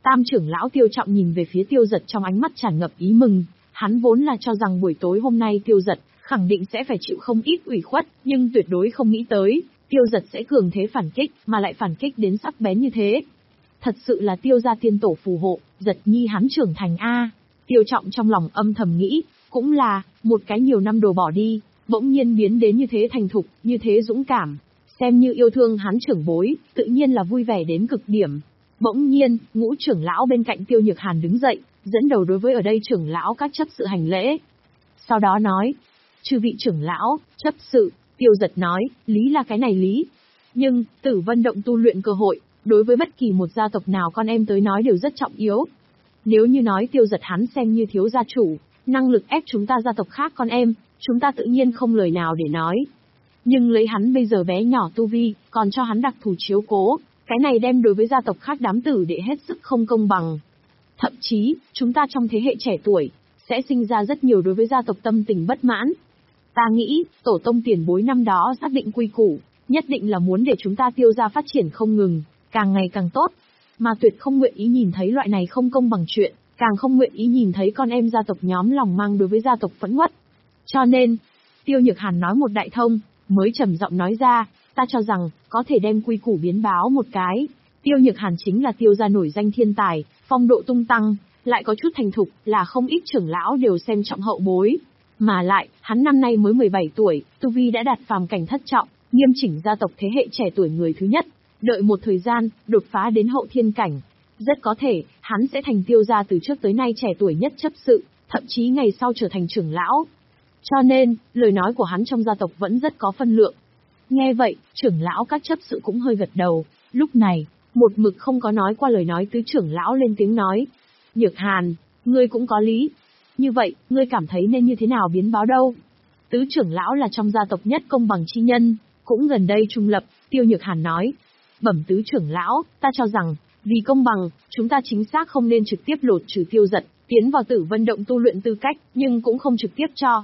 Tam trưởng lão Tiêu Trọng nhìn về phía Tiêu Giật trong ánh mắt tràn ngập ý mừng, hắn vốn là cho rằng buổi tối hôm nay Tiêu Giật khẳng định sẽ phải chịu không ít ủy khuất, nhưng tuyệt đối không nghĩ tới, Tiêu Giật sẽ cường thế phản kích, mà lại phản kích đến sắc bén như thế. Thật sự là Tiêu gia tiên tổ phù hộ, Giật nhi hắn trưởng thành a. Tiêu Trọng trong lòng âm thầm nghĩ, cũng là, một cái nhiều năm đồ bỏ đi, bỗng nhiên biến đến như thế thành thục, như thế dũng cảm, xem như yêu thương hắn trưởng bối, tự nhiên là vui vẻ đến cực điểm. Bỗng nhiên, ngũ trưởng lão bên cạnh Tiêu Nhược Hàn đứng dậy, dẫn đầu đối với ở đây trưởng lão các chấp sự hành lễ. Sau đó nói, chư vị trưởng lão, chấp sự, Tiêu Giật nói, lý là cái này lý. Nhưng, Tử Vân Động tu luyện cơ hội, đối với bất kỳ một gia tộc nào con em tới nói đều rất trọng yếu. Nếu như nói Tiêu Giật hắn xem như thiếu gia chủ, năng lực ép chúng ta gia tộc khác con em, chúng ta tự nhiên không lời nào để nói. Nhưng lấy hắn bây giờ bé nhỏ tu vi, còn cho hắn đặc thù chiếu cố, cái này đem đối với gia tộc khác đám tử đệ hết sức không công bằng. Thậm chí, chúng ta trong thế hệ trẻ tuổi, sẽ sinh ra rất nhiều đối với gia tộc tâm tình bất mãn. Ta nghĩ, tổ tông tiền bối năm đó xác định quy củ, nhất định là muốn để chúng ta Tiêu gia phát triển không ngừng, càng ngày càng tốt. Mà tuyệt không nguyện ý nhìn thấy loại này không công bằng chuyện, càng không nguyện ý nhìn thấy con em gia tộc nhóm lòng mang đối với gia tộc phẫn uất. Cho nên, Tiêu Nhược Hàn nói một đại thông, mới trầm giọng nói ra, ta cho rằng, có thể đem quy củ biến báo một cái. Tiêu Nhược Hàn chính là Tiêu gia nổi danh thiên tài, phong độ tung tăng, lại có chút thành thục, là không ít trưởng lão đều xem trọng hậu bối. Mà lại, hắn năm nay mới mười bảy tuổi, tu vi đã đạt phàm cảnh thất trọng, nghiêm chỉnh gia tộc thế hệ trẻ tuổi người thứ nhất. Đợi một thời gian, đột phá đến hậu thiên cảnh. Rất có thể, hắn sẽ thành Tiêu gia từ trước tới nay trẻ tuổi nhất chấp sự, thậm chí ngày sau trở thành trưởng lão. Cho nên, lời nói của hắn trong gia tộc vẫn rất có phân lượng. Nghe vậy, trưởng lão các chấp sự cũng hơi gật đầu. Lúc này, một mực không có nói qua lời nói tứ trưởng lão lên tiếng nói. Nhược Hàn, ngươi cũng có lý. Như vậy, ngươi cảm thấy nên như thế nào biến báo đâu? Tứ trưởng lão là trong gia tộc nhất công bằng chi nhân, cũng gần đây trung lập, Tiêu Nhược Hàn nói. Bẩm tứ trưởng lão, ta cho rằng, vì công bằng, chúng ta chính xác không nên trực tiếp lột trừ Tiêu Giật, tiến vào Tử Vân Động tu luyện tư cách, nhưng cũng không trực tiếp cho.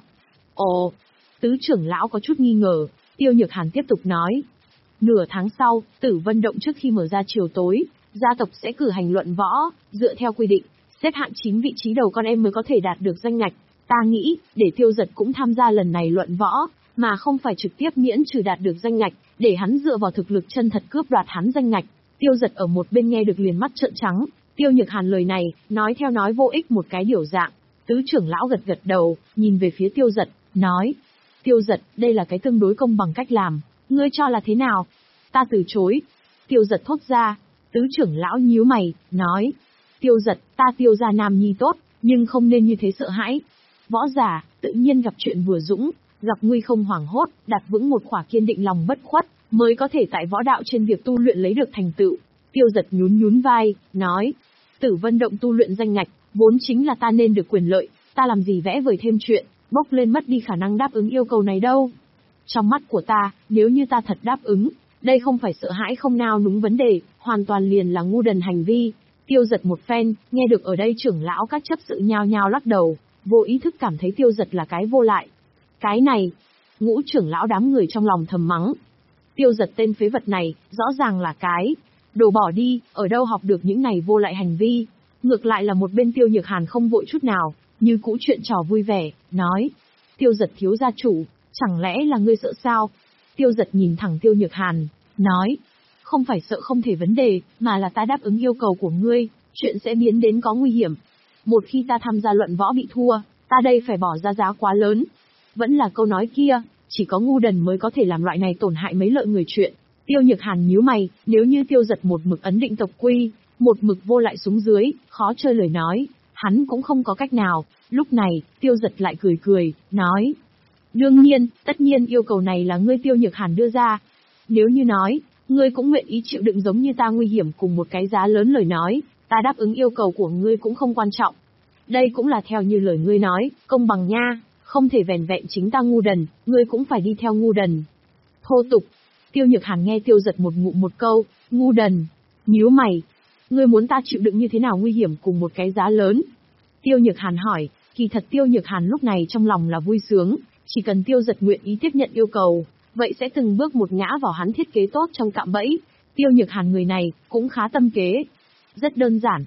Ồ, tứ trưởng lão có chút nghi ngờ, Tiêu Nhược Hàn tiếp tục nói. Nửa tháng sau, Tử Vân Động trước khi mở ra chiều tối, gia tộc sẽ cử hành luận võ, dựa theo quy định, xếp hạng chín vị trí đầu con em mới có thể đạt được danh ngạch. Ta nghĩ, để Tiêu Giật cũng tham gia lần này luận võ, mà không phải trực tiếp miễn trừ đạt được danh ngạch, để hắn dựa vào thực lực chân thật cướp đoạt hắn danh ngạch. Tiêu Giật ở một bên nghe được liền mắt trợn trắng, Tiêu Nhược Hàn lời này, nói theo nói vô ích một cái điều dạng. Tứ trưởng lão gật gật đầu, nhìn về phía Tiêu Giật, nói. Tiêu Giật, đây là cái tương đối công bằng cách làm, ngươi cho là thế nào? Ta từ chối. Tiêu Giật thốt ra. Tứ trưởng lão nhíu mày, nói. Tiêu Giật, ta Tiêu gia nam nhi tốt, nhưng không nên như thế sợ hãi. Võ giả, tự nhiên gặp chuyện vừa dũng, gặp nguy không hoảng hốt, đặt vững một khỏa kiên định lòng bất khuất, mới có thể tại võ đạo trên việc tu luyện lấy được thành tựu. Tiêu Giật nhún nhún vai, nói. Tử Vân Động tu luyện danh ngạch, vốn chính là ta nên được quyền lợi, ta làm gì vẽ vời thêm chuyện, bốc lên mất đi khả năng đáp ứng yêu cầu này đâu. Trong mắt của ta, nếu như ta thật đáp ứng, đây không phải sợ hãi không nao núng vấn đề, hoàn toàn liền là ngu đần hành vi. Tiêu Giật một phen, nghe được ở đây trưởng lão các chấp sự nhao nhao lắc đầu, vô ý thức cảm thấy Tiêu Giật là cái vô lại. Cái này, ngũ trưởng lão đám người trong lòng thầm mắng. Tiêu Giật tên phế vật này, rõ ràng là cái đồ bỏ đi, ở đâu học được những này vô lại hành vi. Ngược lại là một bên Tiêu Nhược Hàn không vội chút nào, như cũ chuyện trò vui vẻ, nói. Tiêu Giật thiếu gia chủ, chẳng lẽ là ngươi sợ sao? Tiêu Giật nhìn thẳng Tiêu Nhược Hàn, nói. Không phải sợ không thể vấn đề, mà là ta đáp ứng yêu cầu của ngươi, chuyện sẽ biến đến có nguy hiểm. Một khi ta tham gia luận võ bị thua, ta đây phải bỏ ra giá quá lớn. Vẫn là câu nói kia, chỉ có ngu đần mới có thể làm loại này tổn hại mấy lợi người chuyện. Tiêu Nhược Hàn nhíu mày, nếu như Tiêu Giật một mực ấn định tộc quy, một mực vô lại xuống dưới, khó chơi lời nói, hắn cũng không có cách nào. Lúc này, Tiêu Giật lại cười cười, nói. Đương nhiên, tất nhiên yêu cầu này là ngươi Tiêu Nhược Hàn đưa ra. Nếu như nói, ngươi cũng nguyện ý chịu đựng giống như ta nguy hiểm cùng một cái giá lớn lời nói, ta đáp ứng yêu cầu của ngươi cũng không quan trọng. Đây cũng là theo như lời ngươi nói, công bằng nha, không thể vẻn vẹn chính ta ngu đần, ngươi cũng phải đi theo ngu đần. Thô tục. Tiêu Nhược Hàn nghe Tiêu Giật một ngụm một câu, ngu đần, nhíu mày. Ngươi muốn ta chịu đựng như thế nào nguy hiểm cùng một cái giá lớn? Tiêu Nhược Hàn hỏi, kỳ thật Tiêu Nhược Hàn lúc này trong lòng là vui sướng, chỉ cần Tiêu Giật nguyện ý tiếp nhận yêu cầu, vậy sẽ từng bước một ngã vào hắn thiết kế tốt trong cạm bẫy. Tiêu Nhược Hàn người này, cũng khá tâm kế. Rất đơn giản.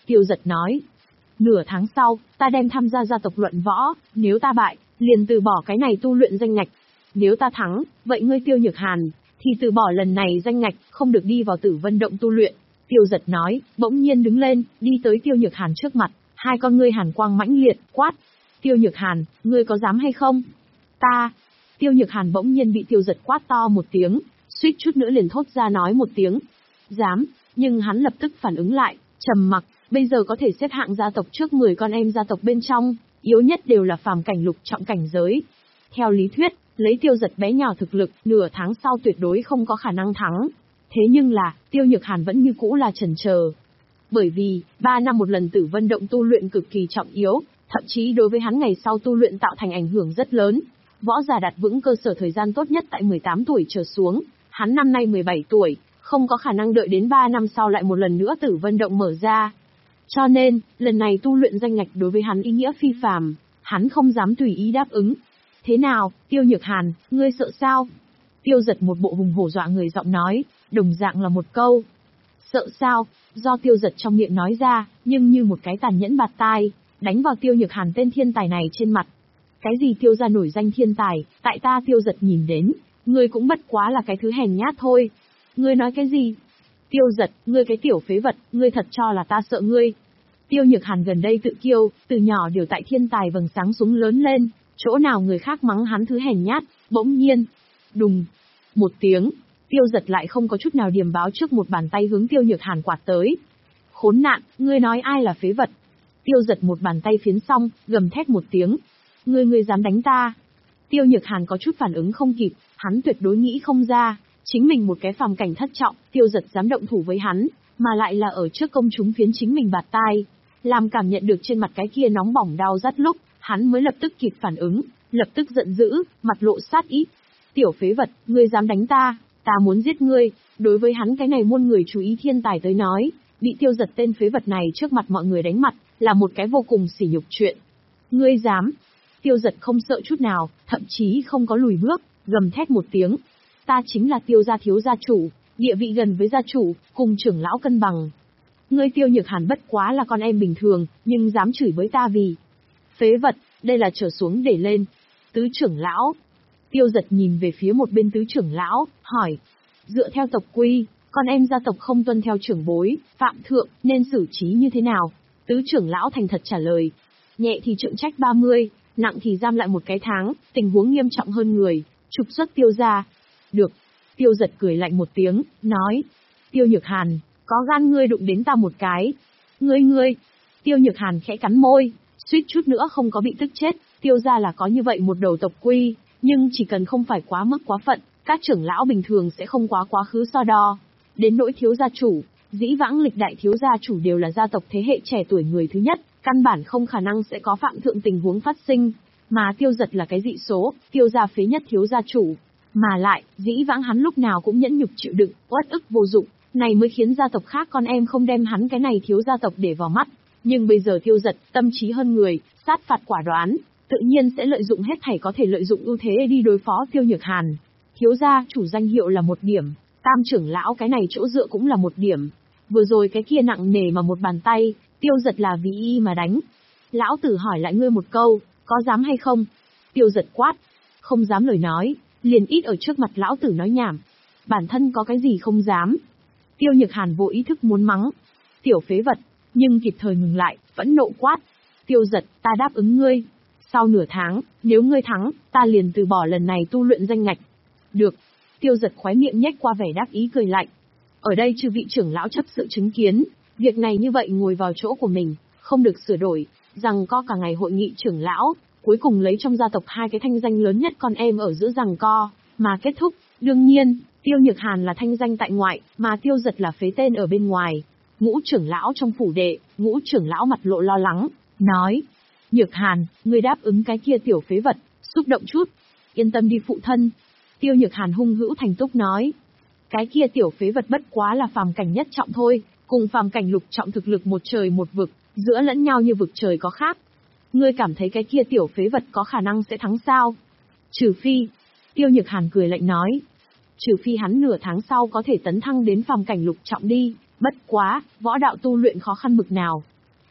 Tiêu Giật nói. Nửa tháng sau, ta đem tham gia gia tộc luận võ, nếu ta bại, liền từ bỏ cái này tu luyện danh ngạch. Nếu ta thắng, vậy ngươi Tiêu Nhược Hàn, thì từ bỏ lần này danh ngạch, không được đi vào Tử Vân Động tu luyện. Tiêu Giật nói, bỗng nhiên đứng lên, đi tới Tiêu Nhược Hàn trước mặt, hai con ngươi hàn quang mãnh liệt, quát. Tiêu Nhược Hàn, ngươi có dám hay không? Ta. Tiêu Nhược Hàn bỗng nhiên bị Tiêu Giật quát to một tiếng, suýt chút nữa liền thốt ra nói một tiếng. Dám, nhưng hắn lập tức phản ứng lại, trầm mặc, bây giờ có thể xếp hạng gia tộc trước mười con em gia tộc bên trong, yếu nhất đều là phàm cảnh lục trọng cảnh giới. Theo lý thuyết, lấy Tiêu Giật bé nhỏ thực lực, nửa tháng sau tuyệt đối không có khả năng thắng. Thế nhưng là, Tiêu Nhược Hàn vẫn như cũ là chần chờ. Bởi vì, ba năm một lần Tử Vân Động tu luyện cực kỳ trọng yếu, thậm chí đối với hắn ngày sau tu luyện tạo thành ảnh hưởng rất lớn. Võ giả đặt vững cơ sở thời gian tốt nhất tại mười tám tuổi trở xuống, hắn năm nay mười bảy tuổi, không có khả năng đợi đến ba năm sau lại một lần nữa Tử Vân Động mở ra. Cho nên, lần này tu luyện danh ngạch đối với hắn ý nghĩa phi phàm, hắn không dám tùy ý đáp ứng. Thế nào, Tiêu Nhược Hàn, ngươi sợ sao? Tiêu Giật một bộ hùng hổ dọa người giọng nói, đồng dạng là một câu. Sợ sao? Do Tiêu Giật trong miệng nói ra, nhưng như một cái tàn nhẫn bạt tai, đánh vào Tiêu Nhược Hàn tên thiên tài này trên mặt. Cái gì Tiêu gia nổi danh thiên tài, tại ta Tiêu Giật nhìn đến, ngươi cũng bất quá là cái thứ hèn nhát thôi. Ngươi nói cái gì? Tiêu Giật, ngươi cái tiểu phế vật, ngươi thật cho là ta sợ ngươi. Tiêu Nhược Hàn gần đây tự kiêu, từ nhỏ đều tại thiên tài vầng sáng xuống lớn lên, chỗ nào người khác mắng hắn thứ hèn nhát, bỗng nhiên. Đùng. Một tiếng, Tiêu Giật lại không có chút nào điềm báo trước một bàn tay hướng Tiêu Nhược Hàn quạt tới. Khốn nạn, ngươi nói ai là phế vật? Tiêu Giật một bàn tay phiến xong, gầm thét một tiếng. Ngươi ngươi dám đánh ta? Tiêu Nhược Hàn có chút phản ứng không kịp, hắn tuyệt đối nghĩ không ra, chính mình một cái phàm cảnh thất trọng, Tiêu Giật dám động thủ với hắn, mà lại là ở trước công chúng phiến chính mình bạt tai. Làm cảm nhận được trên mặt cái kia nóng bỏng đau rát lúc, hắn mới lập tức kịp phản ứng, lập tức giận dữ, mặt lộ sát ý. Tiểu phế vật, ngươi dám đánh ta, ta muốn giết ngươi. Đối với hắn cái này muôn người chú ý thiên tài tới nói, bị Tiêu Giật tên phế vật này trước mặt mọi người đánh mặt, là một cái vô cùng sỉ nhục chuyện. Ngươi dám? Tiêu Giật không sợ chút nào, thậm chí không có lùi bước, gầm thét một tiếng. Ta chính là Tiêu gia thiếu gia chủ, địa vị gần với gia chủ, cùng trưởng lão cân bằng. Ngươi Tiêu Nhược Hàn bất quá là con em bình thường, nhưng dám chửi với ta vì phế vật, đây là trở xuống để lên. Tứ trưởng lão. Tiêu Giật nhìn về phía một bên tứ trưởng lão, hỏi. Dựa theo tộc quy, con em gia tộc không tuân theo trưởng bối, phạm thượng, nên xử trí như thế nào? Tứ trưởng lão thành thật trả lời. Nhẹ thì trượng trách ba mươi, nặng thì giam lại một cái tháng, tình huống nghiêm trọng hơn người, trục xuất Tiêu gia. Được. Tiêu Giật cười lạnh một tiếng, nói. Tiêu Nhược Hàn, có gan ngươi đụng đến ta một cái. Ngươi ngươi. Tiêu Nhược Hàn khẽ cắn môi, suýt chút nữa không có bị tức chết. Tiêu gia là có như vậy một đầu tộc quy, nhưng chỉ cần không phải quá mức quá phận, các trưởng lão bình thường sẽ không quá quá khứ so đo. Đến nỗi thiếu gia chủ, dĩ vãng lịch đại thiếu gia chủ đều là gia tộc thế hệ trẻ tuổi người thứ nhất, căn bản không khả năng sẽ có phạm thượng tình huống phát sinh. Mà Tiêu Giật là cái dị số, Tiêu gia phế nhất thiếu gia chủ. Mà lại, dĩ vãng hắn lúc nào cũng nhẫn nhục chịu đựng, uất ức vô dụng, này mới khiến gia tộc khác con em không đem hắn cái này thiếu gia tộc để vào mắt. Nhưng bây giờ Tiêu Giật, tâm trí hơn người, sát phạt quả đoán, tự nhiên sẽ lợi dụng hết thảy có thể lợi dụng ưu thế đi đối phó Tiêu Nhược Hàn. Thiếu gia chủ danh hiệu là một điểm, tam trưởng lão cái này chỗ dựa cũng là một điểm. Vừa rồi cái kia nặng nề mà một bàn tay, Tiêu Giật là vì y mà đánh. Lão tử hỏi lại ngươi một câu, có dám hay không? Tiêu Giật quát, không dám lời nói, liền ít ở trước mặt lão tử nói nhảm. Bản thân có cái gì không dám? Tiêu Nhược Hàn vô ý thức muốn mắng. Tiểu phế vật, nhưng kịp thời ngừng lại, vẫn nộ quát. Tiêu Giật, ta đáp ứng ngươi. Sau nửa tháng, nếu ngươi thắng, ta liền từ bỏ lần này tu luyện danh ngạch. Được. Tiêu Giật khóe miệng nhếch qua vẻ đáp ý cười lạnh. Ở đây chư vị trưởng lão chấp sự chứng kiến, việc này như vậy ngồi vào chỗ của mình, không được sửa đổi, rằng co cả ngày hội nghị trưởng lão, cuối cùng lấy trong gia tộc hai cái thanh danh lớn nhất con em ở giữa rằng co, mà kết thúc. Đương nhiên, Tiêu Nhược Hàn là thanh danh tại ngoại, mà Tiêu Giật là phế tên ở bên ngoài. Ngũ trưởng lão trong phủ đệ, ngũ trưởng lão mặt lộ lo lắng, nói. Nhược Hàn, ngươi đáp ứng cái kia tiểu phế vật, xúc động chút. Yên tâm đi phụ thân. Tiêu Nhược Hàn hung hữu thành túc nói. Cái kia tiểu phế vật bất quá là phàm cảnh nhất trọng thôi, cùng phàm cảnh lục trọng thực lực một trời một vực, giữa lẫn nhau như vực trời có khác. Ngươi cảm thấy cái kia tiểu phế vật có khả năng sẽ thắng sao? Trừ phi. Tiêu Nhược Hàn cười lạnh nói. Trừ phi hắn nửa tháng sau có thể tấn thăng đến phàm cảnh lục trọng đi, bất quá, võ đạo tu luyện khó khăn bực nào,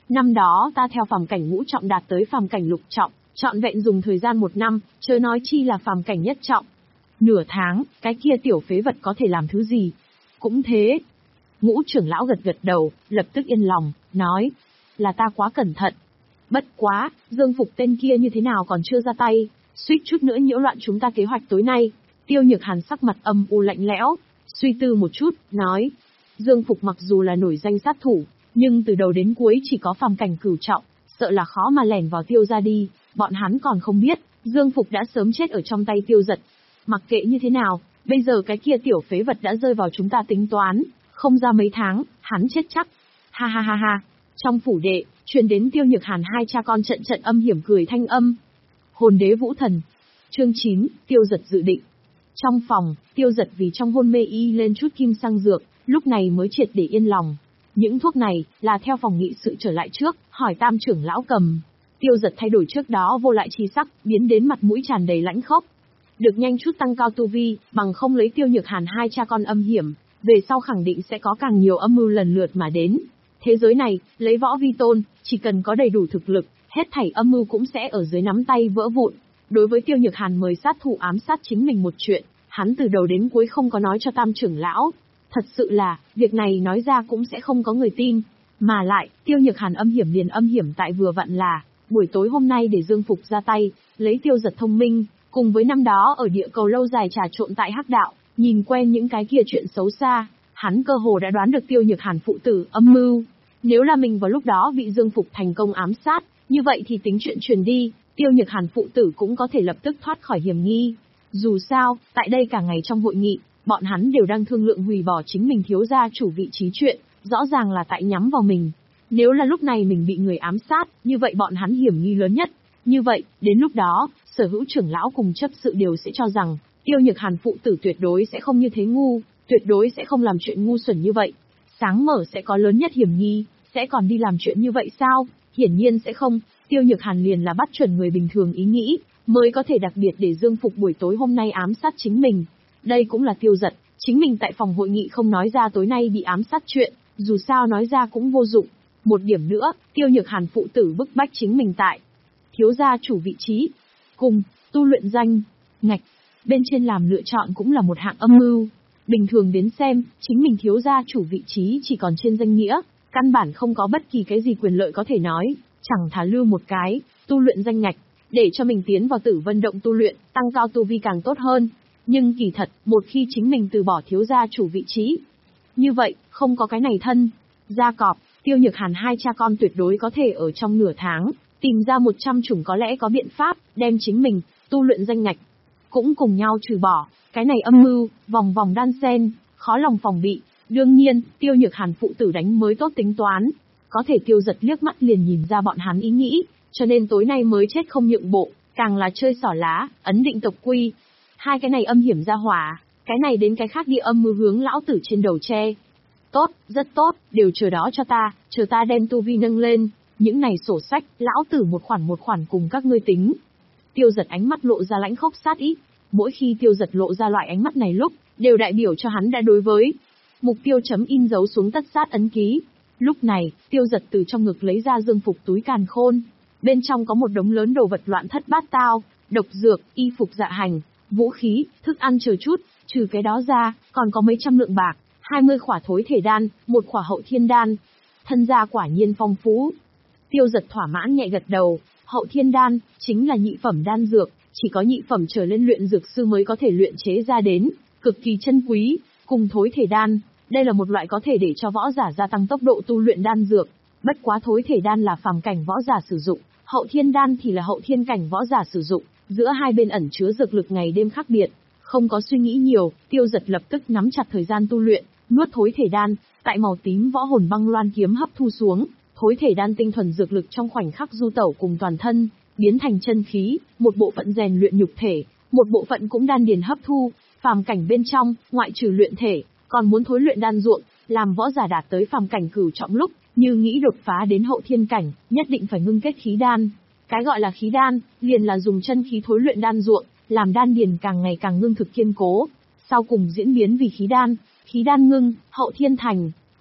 Năm đó ta theo phàm cảnh ngũ trọng đạt tới phàm cảnh lục trọng, trọn vẹn dùng thời gian một năm, chớ nói chi là phàm cảnh nhất trọng. Nửa tháng, cái kia tiểu phế vật có thể làm thứ gì? Cũng thế. Ngũ trưởng lão gật gật đầu, lập tức yên lòng, nói, là ta quá cẩn thận. Bất quá, Dương Phục tên kia như thế nào còn chưa ra tay, suýt chút nữa nhiễu loạn chúng ta kế hoạch tối nay. Tiêu Nhược Hàn sắc mặt âm u lạnh lẽo, suy tư một chút, nói, Dương Phục mặc dù là nổi danh sát thủ, nhưng từ đầu đến cuối chỉ có phàm cảnh cửu trọng, sợ là khó mà lẻn vào Tiêu gia đi, bọn hắn còn không biết, Dương Phục đã sớm chết ở trong tay Tiêu Giật. Mặc kệ như thế nào, bây giờ cái kia tiểu phế vật đã rơi vào chúng ta tính toán, không ra mấy tháng, hắn chết chắc. Ha ha ha ha. Trong phủ đệ, truyền đến Tiêu Nhược Hàn hai cha con trận trận âm hiểm cười thanh âm. Hồn đế vũ thần. Chương chín, Tiêu Giật dự định. Trong phòng, Tiêu Giật vì trong hôn mê y lên chút kim sang dược, lúc này mới triệt để yên lòng. Những thuốc này là theo phòng nghị sự trở lại trước, hỏi Tam trưởng lão cầm. Tiêu Giật thay đổi trước đó vô lại chi sắc, biến đến mặt mũi tràn đầy lãnh khốc. Được nhanh chút tăng cao tu vi, bằng không lấy Tiêu Nhược Hàn hai cha con âm hiểm, về sau khẳng định sẽ có càng nhiều âm mưu lần lượt mà đến. Thế giới này, lấy võ vi tôn, chỉ cần có đầy đủ thực lực, hết thảy âm mưu cũng sẽ ở dưới nắm tay vỡ vụn. Đối với Tiêu Nhược Hàn mời sát thủ ám sát chính mình một chuyện, hắn từ đầu đến cuối không có nói cho Tam trưởng lão. Thật sự là, việc này nói ra cũng sẽ không có người tin. Mà lại, Tiêu Nhược Hàn âm hiểm liền âm hiểm tại vừa vặn là, buổi tối hôm nay để Dương Phục ra tay, lấy Tiêu Giật thông minh, cùng với năm đó ở địa cầu lâu dài trà trộn tại hắc đạo, nhìn quen những cái kia chuyện xấu xa, hắn cơ hồ đã đoán được Tiêu Nhược Hàn phụ tử âm mưu. Nếu là mình vào lúc đó bị Dương Phục thành công ám sát, như vậy thì tính chuyện truyền đi, Tiêu Nhược Hàn phụ tử cũng có thể lập tức thoát khỏi hiểm nghi. Dù sao, tại đây cả ngày trong hội nghị, bọn hắn đều đang thương lượng hủy bỏ chính mình thiếu gia chủ vị trí chuyện, rõ ràng là tại nhắm vào mình. Nếu là lúc này mình bị người ám sát, như vậy bọn hắn hiểm nghi lớn nhất. Như vậy, đến lúc đó, sở hữu trưởng lão cùng chấp sự đều sẽ cho rằng, Tiêu Nhược Hàn phụ tử tuyệt đối sẽ không như thế ngu, tuyệt đối sẽ không làm chuyện ngu xuẩn như vậy. Sáng mở sẽ có lớn nhất hiểm nghi, sẽ còn đi làm chuyện như vậy sao? Hiển nhiên sẽ không, Tiêu Nhược Hàn liền là bắt chuẩn người bình thường ý nghĩ, mới có thể đặc biệt để Dương Phục buổi tối hôm nay ám sát chính mình. Đây cũng là Tiêu Giật, chính mình tại phòng hội nghị không nói ra tối nay bị ám sát chuyện, dù sao nói ra cũng vô dụng. Một điểm nữa, Tiêu Nhược Hàn phụ tử bức bách chính mình tại thiếu gia chủ vị trí, cùng tu luyện danh ngạch, bên trên làm lựa chọn cũng là một hạng âm mưu. Bình thường đến xem, chính mình thiếu gia chủ vị trí chỉ còn trên danh nghĩa, căn bản không có bất kỳ cái gì quyền lợi có thể nói, chẳng thà lưu một cái, tu luyện danh ngạch, để cho mình tiến vào Tử Vân Động tu luyện, tăng cao tu vi càng tốt hơn. Nhưng kỳ thật, một khi chính mình từ bỏ thiếu gia chủ vị trí, như vậy, không có cái này thân, gia cọp, Tiêu Nhược Hàn hai cha con tuyệt đối có thể ở trong nửa tháng, tìm ra một trăm chủng có lẽ có biện pháp, đem chính mình, tu luyện danh ngạch, cũng cùng nhau trừ bỏ, cái này âm mưu, vòng vòng đan xen, khó lòng phòng bị. Đương nhiên, Tiêu Nhược Hàn phụ tử đánh mới tốt tính toán, có thể Tiêu Giật liếc mắt liền nhìn ra bọn hắn ý nghĩ, cho nên tối nay mới chết không nhượng bộ, càng là chơi xỏ lá, ấn định tộc quy. Hai cái này âm hiểm ra hỏa, cái này đến cái khác đi âm mưu hướng lão tử trên đầu che. Tốt, rất tốt, đều chờ đó cho ta, chờ ta đem tu vi nâng lên, những này sổ sách, lão tử một khoản một khoản cùng các ngươi tính. Tiêu Giật ánh mắt lộ ra lãnh khốc sát ý, mỗi khi Tiêu Giật lộ ra loại ánh mắt này lúc, đều đại biểu cho hắn đã đối với mục tiêu chấm in dấu xuống tất sát ấn ký. Lúc này, Tiêu Giật từ trong ngực lấy ra Dương Phục túi càn khôn, bên trong có một đống lớn đồ vật loạn thất bát tao, độc dược, y phục dạ hành, vũ khí, thức ăn chờ chút, trừ cái đó ra, còn có mấy trăm lượng bạc, hai mươi khỏa thối thể đan, một khỏa hậu thiên đan. Thân gia quả nhiên phong phú. Tiêu Giật thỏa mãn nhẹ gật đầu, hậu thiên đan, chính là nhị phẩm đan dược, chỉ có nhị phẩm trở lên luyện dược sư mới có thể luyện chế ra đến, cực kỳ chân quý, cùng thối thể đan. Đây là một loại có thể để cho võ giả gia tăng tốc độ tu luyện đan dược, bất quá thối thể đan là phàm cảnh võ giả sử dụng, hậu thiên đan thì là hậu thiên cảnh võ giả sử dụng, giữa hai bên ẩn chứa dược lực ngày đêm khác biệt. Không có suy nghĩ nhiều, Tiêu Giật lập tức nắm chặt thời gian tu luyện, nuốt thối thể đan, tại màu tím võ hồn băng loan kiếm hấp thu xuống, thối thể đan tinh thuần dược lực trong khoảnh khắc du tẩu cùng toàn thân, biến thành chân khí, một bộ phận rèn luyện nhục thể, một bộ phận cũng đan điền hấp thu, phàm cảnh bên trong, ngoại trừ luyện thể, còn muốn thối luyện đan ruộng, làm võ giả đạt tới phàm cảnh cửu trọng lúc, như nghĩ đột phá đến hậu thiên cảnh, nhất định phải ngưng kết khí đan. Cái gọi là khí đan, liền là dùng chân khí thối luyện đan ruộng, làm đan điền càng ngày càng ngưng thực kiên cố, sau cùng diễn biến vì khí đan, khí đan ngưng, hậu thiên thành.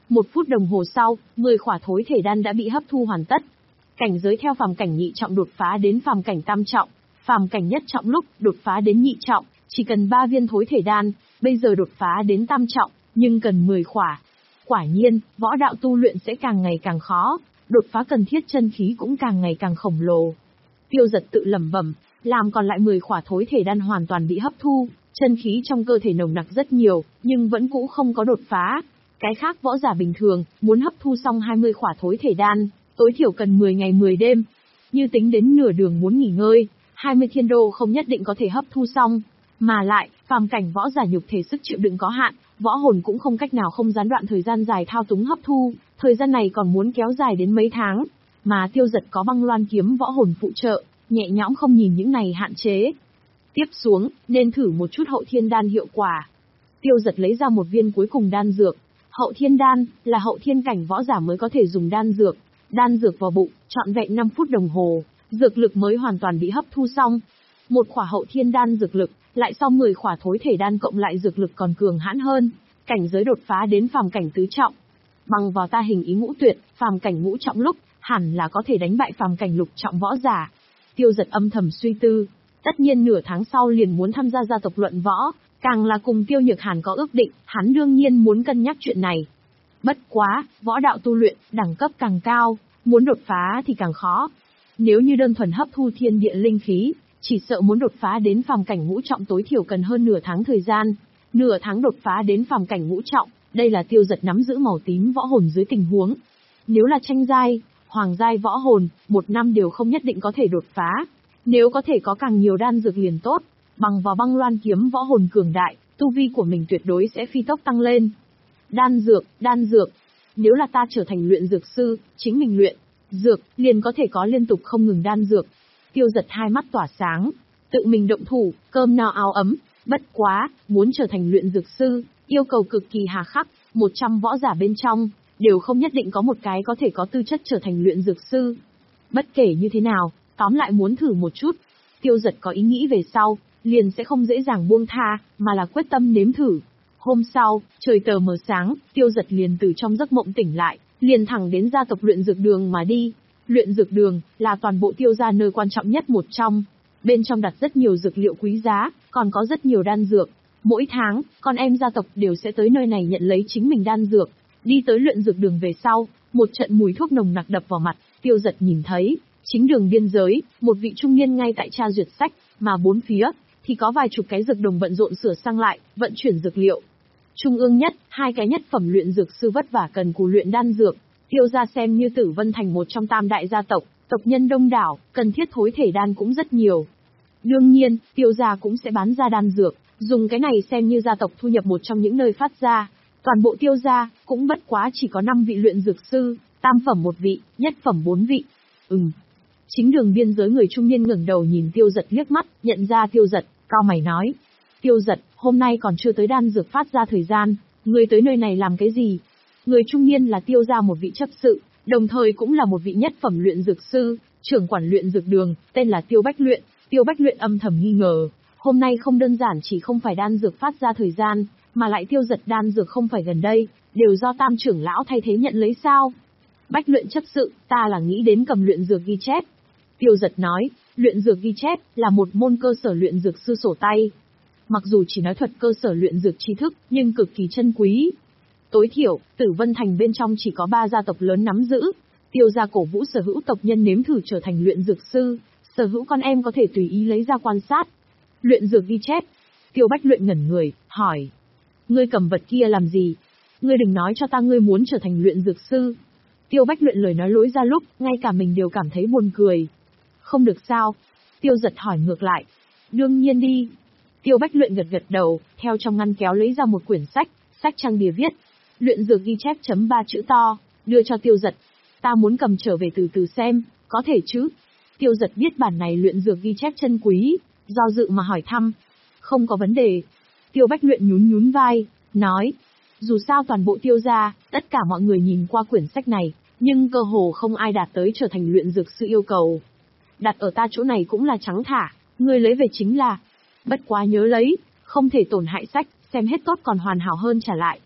Một phút đồng hồ sau, mười khỏa thối thể đan đã bị hấp thu hoàn tất. Cảnh giới theo phàm cảnh nhị trọng đột phá đến phàm cảnh tam trọng, phàm cảnh nhất trọng lúc đột phá đến nhị trọng, chỉ cần ba viên thối thể đan, bây giờ đột phá đến tam trọng, nhưng cần mười khỏa. Quả nhiên, võ đạo tu luyện sẽ càng ngày càng khó, đột phá cần thiết chân khí cũng càng ngày càng khổng lồ. Tiêu Dật tự lẩm bẩm, làm còn lại mười khỏa thối thể đan hoàn toàn bị hấp thu, chân khí trong cơ thể nồng nặc rất nhiều, nhưng vẫn cũ không có đột phá. Cái khác võ giả bình thường, muốn hấp thu xong hai mươi khỏa thối thể đan, tối thiểu cần mười ngày mười đêm. Như tính đến nửa đường muốn nghỉ ngơi, hai mươi thiên đô không nhất định có thể hấp thu xong. Mà lại, phàm cảnh võ giả nhục thể sức chịu đựng có hạn, võ hồn cũng không cách nào không gián đoạn thời gian dài thao túng hấp thu, thời gian này còn muốn kéo dài đến mấy tháng. Mà Tiêu Dật có băng loan kiếm võ hồn phụ trợ, nhẹ nhõm không nhìn những này hạn chế. Tiếp xuống, nên thử một chút hậu thiên đan hiệu quả. Tiêu Dật lấy ra một viên cuối cùng đan dược. Hậu thiên đan, là hậu thiên cảnh võ giả mới có thể dùng đan dược. Đan dược vào bụng, trọn vẹn năm phút đồng hồ, dược lực mới hoàn toàn bị hấp thu xong. Một khỏa hậu thiên đan dược lực, lại sau mười khỏa thối thể đan cộng lại dược lực còn cường hãn hơn, cảnh giới đột phá đến phàm cảnh tứ trọng. Bằng vào ta hình ý ngũ tuyệt, phàm cảnh ngũ trọng lúc, hẳn là có thể đánh bại phàm cảnh lục trọng võ giả. Tiêu Dật âm thầm suy tư, tất nhiên nửa tháng sau liền muốn tham gia gia tộc luận võ, càng là cùng Tiêu Nhược Hàn có ước định, hắn đương nhiên muốn cân nhắc chuyện này. Bất quá, võ đạo tu luyện, đẳng cấp càng cao, muốn đột phá thì càng khó. Nếu như đơn thuần hấp thu thiên địa linh khí, chỉ sợ muốn đột phá đến phàm cảnh ngũ trọng tối thiểu cần hơn nửa tháng thời gian. Nửa tháng đột phá đến phàm cảnh ngũ trọng, đây là Tiêu Dật nắm giữ màu tím võ hồn dưới tình huống. Nếu là tranh giai, hoàng giai võ hồn, một năm đều không nhất định có thể đột phá. Nếu có thể có càng nhiều đan dược liền tốt, bằng vào băng loan kiếm võ hồn cường đại, tu vi của mình tuyệt đối sẽ phi tốc tăng lên. Đan dược, đan dược. Nếu là ta trở thành luyện dược sư, chính mình luyện dược, liền có thể có liên tục không ngừng đan dược. Tiêu Dật hai mắt tỏa sáng, tự mình động thủ, cơm no áo ấm. Bất quá, muốn trở thành luyện dược sư, yêu cầu cực kỳ hà khắc, một trăm võ giả bên trong, đều không nhất định có một cái có thể có tư chất trở thành luyện dược sư. Bất kể như thế nào, tóm lại muốn thử một chút. Tiêu Dật có ý nghĩ về sau, liền sẽ không dễ dàng buông tha, mà là quyết tâm nếm thử. Hôm sau, trời tờ mờ sáng, Tiêu Dật liền từ trong giấc mộng tỉnh lại, liền thẳng đến gia tộc luyện dược đường mà đi. Luyện dược đường, là toàn bộ Tiêu gia nơi quan trọng nhất một trong. Bên trong đặt rất nhiều dược liệu quý giá, còn có rất nhiều đan dược. Mỗi tháng, con em gia tộc đều sẽ tới nơi này nhận lấy chính mình đan dược. Đi tới luyện dược đường về sau, một trận mùi thuốc nồng nặc đập vào mặt, Tiêu Dật nhìn thấy, chính đường biên giới, một vị trung niên ngay tại tra duyệt sách, mà bốn phía, thì có vài chục cái dược đồng bận rộn sửa sang lại, vận chuyển dược liệu. Trung ương nhất, hai cái nhất phẩm luyện dược sư vất vả cần cù luyện đan dược. Tiêu gia xem như Tử Vân Thành một trong tam đại gia tộc, tộc nhân đông đảo, cần thiết thối thể đan cũng rất nhiều. Đương nhiên, Tiêu gia cũng sẽ bán ra đan dược, dùng cái này xem như gia tộc thu nhập một trong những nơi phát ra. Toàn bộ Tiêu gia, cũng bất quá chỉ có năm vị luyện dược sư, tam phẩm một vị, nhất phẩm bốn vị. Ừm. Chính đường biên giới người trung niên ngẩng đầu nhìn Tiêu Dật liếc mắt, nhận ra Tiêu Dật, cau mày nói. Tiêu Dật, hôm nay còn chưa tới đan dược phát ra thời gian, ngươi tới nơi này làm cái gì? Người trung niên là Tiêu gia một vị chấp sự, đồng thời cũng là một vị nhất phẩm luyện dược sư, trưởng quản luyện dược đường, tên là Tiêu Bách Luyện. Tiêu Bách Luyện âm thầm nghi ngờ, hôm nay không đơn giản chỉ không phải đan dược phát ra thời gian, mà lại Tiêu Dật đan dược không phải gần đây, đều do tam trưởng lão thay thế nhận lấy sao? Bách Luyện chấp sự, ta là nghĩ đến cầm luyện dược ghi chép. Tiêu Dật nói, luyện dược ghi chép là một môn cơ sở luyện dược sư sổ tay. Mặc dù chỉ nói thuật cơ sở luyện dược tri thức, nhưng cực kỳ chân quý. Tối thiểu, Tử Vân Thành bên trong chỉ có ba gia tộc lớn nắm giữ. Tiêu gia cổ vũ sở hữu tộc nhân nếm thử trở thành luyện dược sư, sở hữu con em có thể tùy ý lấy ra quan sát. Luyện dược ghi chép. Tiêu Bách Luyện ngẩn người, hỏi. Ngươi cầm vật kia làm gì? Ngươi đừng nói cho ta ngươi muốn trở thành luyện dược sư. Tiêu Bách Luyện lời nói lối ra lúc, ngay cả mình đều cảm thấy buồn cười. Không được sao? Tiêu Dật hỏi ngược lại. Đương nhiên đi. Tiêu Bách Luyện gật gật đầu, theo trong ngăn kéo lấy ra một quyển sách, sách trang bìa viết. Luyện dược ghi chép chấm ba chữ to, đưa cho Tiêu Dật. Ta muốn cầm trở về từ từ xem, có thể chứ? Tiêu Dật biết bản này luyện dược ghi chép chân quý, do dự mà hỏi thăm. Không có vấn đề. Tiêu Bách Luyện nhún nhún vai, nói. Dù sao toàn bộ Tiêu gia, tất cả mọi người nhìn qua quyển sách này, nhưng cơ hồ không ai đạt tới trở thành luyện dược sư yêu cầu. Đặt ở ta chỗ này cũng là trắng thả, ngươi lấy về chính là. Bất quá nhớ lấy, không thể tổn hại sách, xem hết tốt còn hoàn hảo hơn trả lại.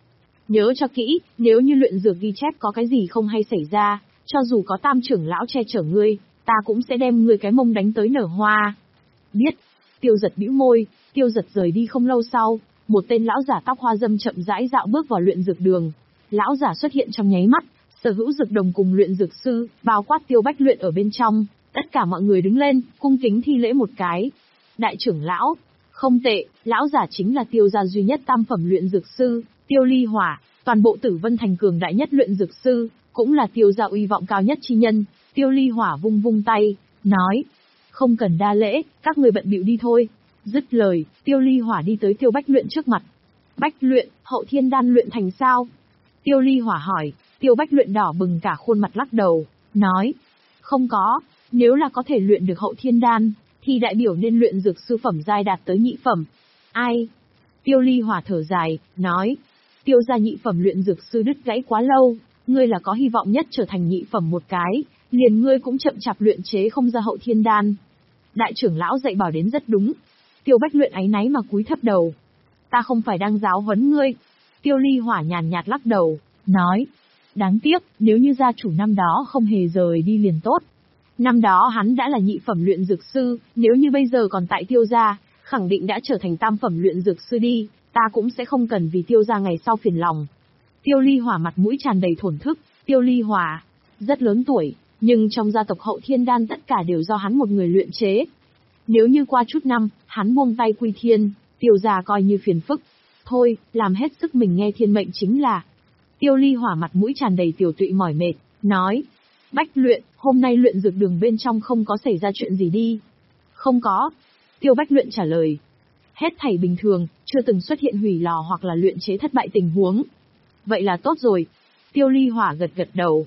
Nhớ cho kỹ, nếu như luyện dược ghi chép có cái gì không hay xảy ra, cho dù có Tam trưởng lão che chở ngươi, ta cũng sẽ đem ngươi cái mông đánh tới nở hoa. Biết. Tiêu Giật bĩu môi, Tiêu Giật rời đi không lâu sau, một tên lão giả tóc hoa râm chậm rãi dạo bước vào luyện dược đường. Lão giả xuất hiện trong nháy mắt, sở hữu dược đồng cùng luyện dược sư, bao quát Tiêu Bách Luyện ở bên trong, tất cả mọi người đứng lên, cung kính thi lễ một cái. Đại trưởng lão, không tệ, lão giả chính là Tiêu gia duy nhất tam phẩm luyện dược sư, Tiêu Ly Hỏa, toàn bộ Tử Vân Thành cường đại nhất luyện dược sư, cũng là Tiêu gia uy vọng cao nhất chi nhân. Tiêu Ly Hỏa vung vung tay, nói, không cần đa lễ, các người bận bịu đi thôi. Dứt lời, Tiêu Ly Hỏa đi tới Tiêu Bách Luyện trước mặt. Bách Luyện, hậu thiên đan luyện thành sao? Tiêu Ly Hỏa hỏi. Tiêu Bách Luyện đỏ bừng cả khuôn mặt lắc đầu, nói, không có, nếu là có thể luyện được hậu thiên đan, thì đại biểu nên luyện dược sư phẩm giai đạt tới nhị phẩm. Ai? Tiêu Ly Hỏa thở dài, nói, Tiêu gia nhị phẩm luyện dược sư đứt gãy quá lâu, ngươi là có hy vọng nhất trở thành nhị phẩm một cái, liền ngươi cũng chậm chạp luyện chế không ra hậu thiên đan. Đại trưởng lão dạy bảo đến rất đúng. Tiêu Bách Luyện áy náy mà cúi thấp đầu. Ta không phải đang giáo huấn ngươi. Tiêu Ly Hỏa nhàn nhạt lắc đầu, nói, đáng tiếc, nếu như gia chủ năm đó không hề rời đi liền tốt. Năm đó hắn đã là nhị phẩm luyện dược sư, nếu như bây giờ còn tại Tiêu gia, khẳng định đã trở thành tam phẩm luyện dược sư đi, ta cũng sẽ không cần vì Tiêu gia ngày sau phiền lòng. Tiêu Ly Hỏa mặt mũi tràn đầy thổn thức. Tiêu Ly Hỏa rất lớn tuổi, nhưng trong gia tộc hậu thiên đan tất cả đều do hắn một người luyện chế. Nếu như qua chút năm, hắn buông tay quy thiên, Tiêu gia coi như phiền phức. Thôi, làm hết sức mình nghe thiên mệnh chính là. Tiêu Ly Hỏa mặt mũi tràn đầy tiểu tụy mỏi mệt, nói, Bách Luyện, hôm nay luyện dược đường bên trong không có xảy ra chuyện gì đi. Không có. Tiêu Bách Luyện trả lời. Hết thảy bình thường, chưa từng xuất hiện hủy lò hoặc là luyện chế thất bại tình huống. Vậy là tốt rồi. Tiêu Ly Hỏa gật gật đầu.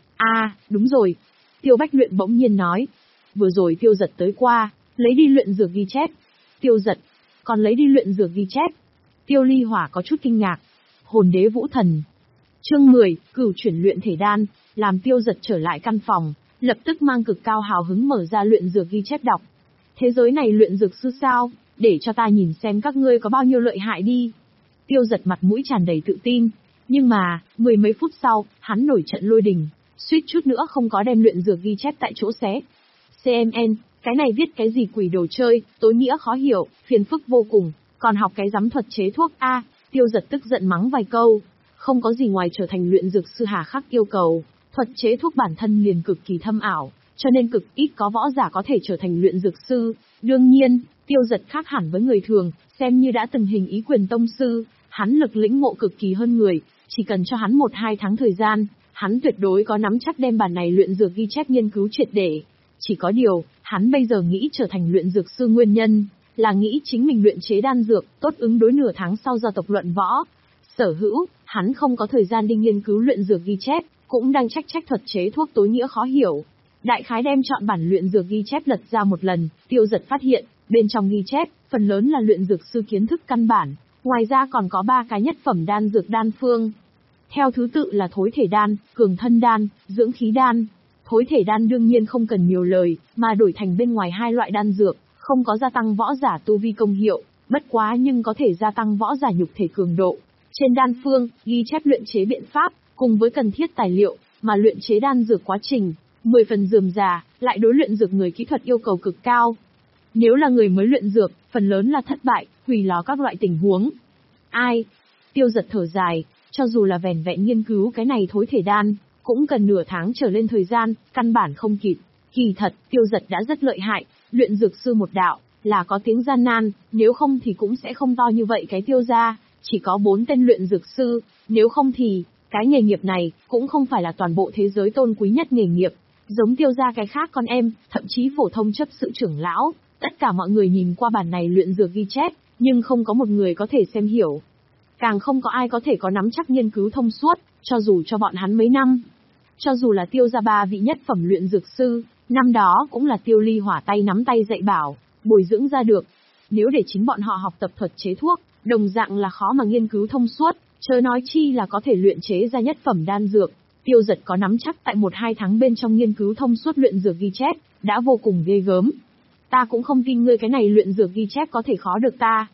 À, đúng rồi. Tiêu Bách Luyện bỗng nhiên nói. Vừa rồi Tiêu Giật tới qua, lấy đi luyện dược ghi chép. Tiêu Giật, còn lấy đi luyện dược ghi chép. Tiêu Ly Hỏa có chút kinh ngạc. Hồn đế vũ thần. Chương mười, cửu chuyển luyện thể đan, làm Tiêu Giật trở lại căn phòng, lập tức mang cực cao hào hứng mở ra luyện dược ghi chép đọc. Thế giới này luyện dược sư sao, để cho ta nhìn xem các ngươi có bao nhiêu lợi hại đi. Tiêu Giật mặt mũi tràn đầy tự tin, nhưng mà, mười mấy phút sau, hắn nổi trận lôi đình, suýt chút nữa không có đem luyện dược ghi chép tại chỗ xé. xê em en, cái này viết cái gì quỷ đồ chơi, tối nghĩa khó hiểu, phiền phức vô cùng, còn học cái giám thuật chế thuốc a. Tiêu Giật tức giận mắng vài câu, không có gì ngoài trở thành luyện dược sư hà khắc yêu cầu, thuật chế thuốc bản thân liền cực kỳ thâm ảo, cho nên cực ít có võ giả có thể trở thành luyện dược sư. Đương nhiên, Tiêu Giật khác hẳn với người thường, xem như đã từng hình ý quyền tông sư, hắn lực lĩnh ngộ cực kỳ hơn người, chỉ cần cho hắn một hai tháng thời gian, hắn tuyệt đối có nắm chắc đem bản này luyện dược ghi chép nghiên cứu triệt để. Chỉ có điều, hắn bây giờ nghĩ trở thành luyện dược sư nguyên nhân, là nghĩ chính mình luyện chế đan dược, tốt ứng đối nửa tháng sau gia tộc luận võ. Sở hữu, hắn không có thời gian đi nghiên cứu luyện dược ghi chép, cũng đang trách trách thuật chế thuốc tối nghĩa khó hiểu. Đại khái đem chọn bản luyện dược ghi chép lật ra một lần, Tiêu Giật phát hiện, bên trong ghi chép, phần lớn là luyện dược sư kiến thức căn bản, ngoài ra còn có ba cái nhất phẩm đan dược đan phương. Theo thứ tự là thối thể đan, cường thân đan, dưỡng khí đan. Thối thể đan đương nhiên không cần nhiều lời, mà đổi thành bên ngoài hai loại đan dược, không có gia tăng võ giả tu vi công hiệu, bất quá nhưng có thể gia tăng võ giả nhục thể cường độ. Trên đan phương, ghi chép luyện chế biện pháp, cùng với cần thiết tài liệu, mà luyện chế đan dược quá trình, mười phần rườm rà, lại đối luyện dược người kỹ thuật yêu cầu cực cao. Nếu là người mới luyện dược, phần lớn là thất bại, hủy lò các loại tình huống. Ai? Tiêu Giật thở dài, cho dù là vẻn vẹn nghiên cứu cái này thối thể đan, cũng cần nửa tháng trở lên thời gian, căn bản không kịp. Kỳ thật, Tiêu Giật đã rất lợi hại, luyện dược sư một đạo, là có tiếng gian nan, nếu không thì cũng sẽ không to như vậy cái Tiêu gia, chỉ có bốn tên luyện dược sư, nếu không thì, cái nghề nghiệp này, cũng không phải là toàn bộ thế giới tôn quý nhất nghề nghiệp, giống Tiêu gia cái khác con em, thậm chí phổ thông chấp sự trưởng lão, tất cả mọi người nhìn qua bản này luyện dược ghi chép, nhưng không có một người có thể xem hiểu. Càng không có ai có thể có nắm chắc nghiên cứu thông suốt, cho dù cho bọn hắn mấy năm. Cho dù là Tiêu gia ba vị nhất phẩm luyện dược sư, năm đó cũng là Tiêu Ly Hỏa tay nắm tay dạy bảo, bồi dưỡng ra được. Nếu để chính bọn họ học tập thuật chế thuốc, đồng dạng là khó mà nghiên cứu thông suốt, chớ nói chi là có thể luyện chế ra nhất phẩm đan dược. Tiêu Giật có nắm chắc tại một hai tháng bên trong nghiên cứu thông suốt luyện dược ghi chép, đã vô cùng ghê gớm. Ta cũng không tin ngươi cái này luyện dược ghi chép có thể khó được ta.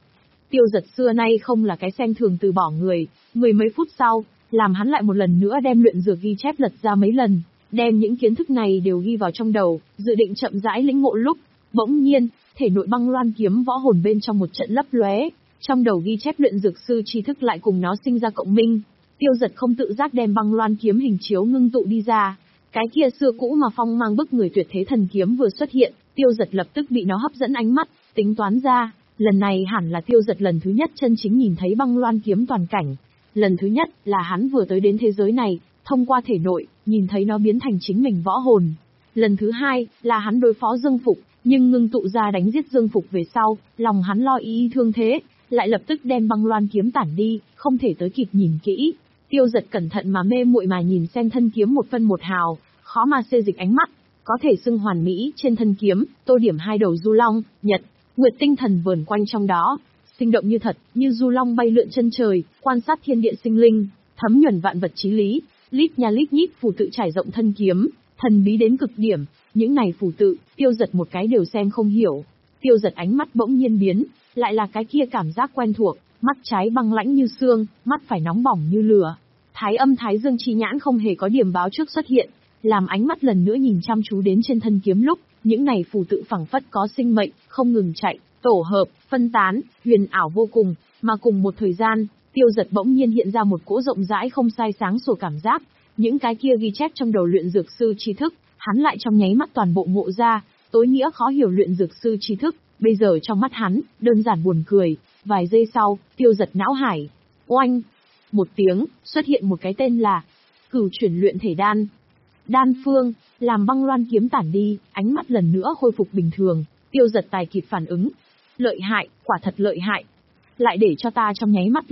Tiêu Giật xưa nay không là cái xem thường từ bỏ người, mười mấy phút sau, làm hắn lại một lần nữa đem luyện dược ghi chép lật ra mấy lần, đem những kiến thức này đều ghi vào trong đầu, dự định chậm rãi lĩnh ngộ lúc, bỗng nhiên, thể nội băng loan kiếm võ hồn bên trong một trận lấp lóe, trong đầu ghi chép luyện dược sư tri thức lại cùng nó sinh ra cộng minh. Tiêu Giật không tự giác đem băng loan kiếm hình chiếu ngưng tụ đi ra. Cái kia xưa cũ mà phong mang bức người tuyệt thế thần kiếm vừa xuất hiện, Tiêu Giật lập tức bị nó hấp dẫn ánh mắt, tính toán ra, lần này hẳn là Tiêu Giật lần thứ nhất chân chính nhìn thấy băng loan kiếm toàn cảnh. Lần thứ nhất là hắn vừa tới đến thế giới này, thông qua thể nội, nhìn thấy nó biến thành chính mình võ hồn. Lần thứ hai là hắn đối phó Dương Phục, nhưng ngưng tụ ra đánh giết Dương Phục về sau, lòng hắn lo ý, ý thương thế, lại lập tức đem băng loan kiếm tản đi, không thể tới kịp nhìn kỹ. Tiêu Giật cẩn thận mà mê muội mà nhìn xem thân kiếm một phân một hào, khó mà xê dịch ánh mắt, có thể xưng hoàn mỹ trên thân kiếm, tô điểm hai đầu du long, nhật, nguyệt tinh thần vờn quanh trong đó, sinh động như thật, như du long bay lượn chân trời, quan sát thiên địa sinh linh, thấm nhuần vạn vật chí lý, lít nha lít nhít phù tự trải rộng thân kiếm, thần bí đến cực điểm, những này phù tự, Tiêu Giật một cái đều xem không hiểu. Tiêu Giật ánh mắt bỗng nhiên biến, lại là cái kia cảm giác quen thuộc, mắt trái băng lãnh như xương, mắt phải nóng bỏng như lửa. Thái âm thái dương chi nhãn không hề có điểm báo trước xuất hiện, làm ánh mắt lần nữa nhìn chăm chú đến trên thân kiếm lúc, những này phù tự phẳng phất có sinh mệnh, không ngừng chạy, tổ hợp, phân tán, huyền ảo vô cùng, mà cùng một thời gian, Tiêu Giật bỗng nhiên hiện ra một cỗ rộng rãi không sai sáng sủa cảm giác, những cái kia ghi chép trong đầu luyện dược sư tri thức, hắn lại trong nháy mắt toàn bộ ngộ ra, tối nghĩa khó hiểu luyện dược sư tri thức, bây giờ trong mắt hắn, đơn giản buồn cười. Vài giây sau, Tiêu Giật não hải, oanh, một tiếng, xuất hiện một cái tên là Cửu Chuyển Luyện Thể Đan. Đan phương, làm băng loan kiếm tản đi, ánh mắt lần nữa khôi phục bình thường, Tiêu Giật tài kịp phản ứng. Lợi hại, quả thật lợi hại. Lại để cho ta trong nháy mắt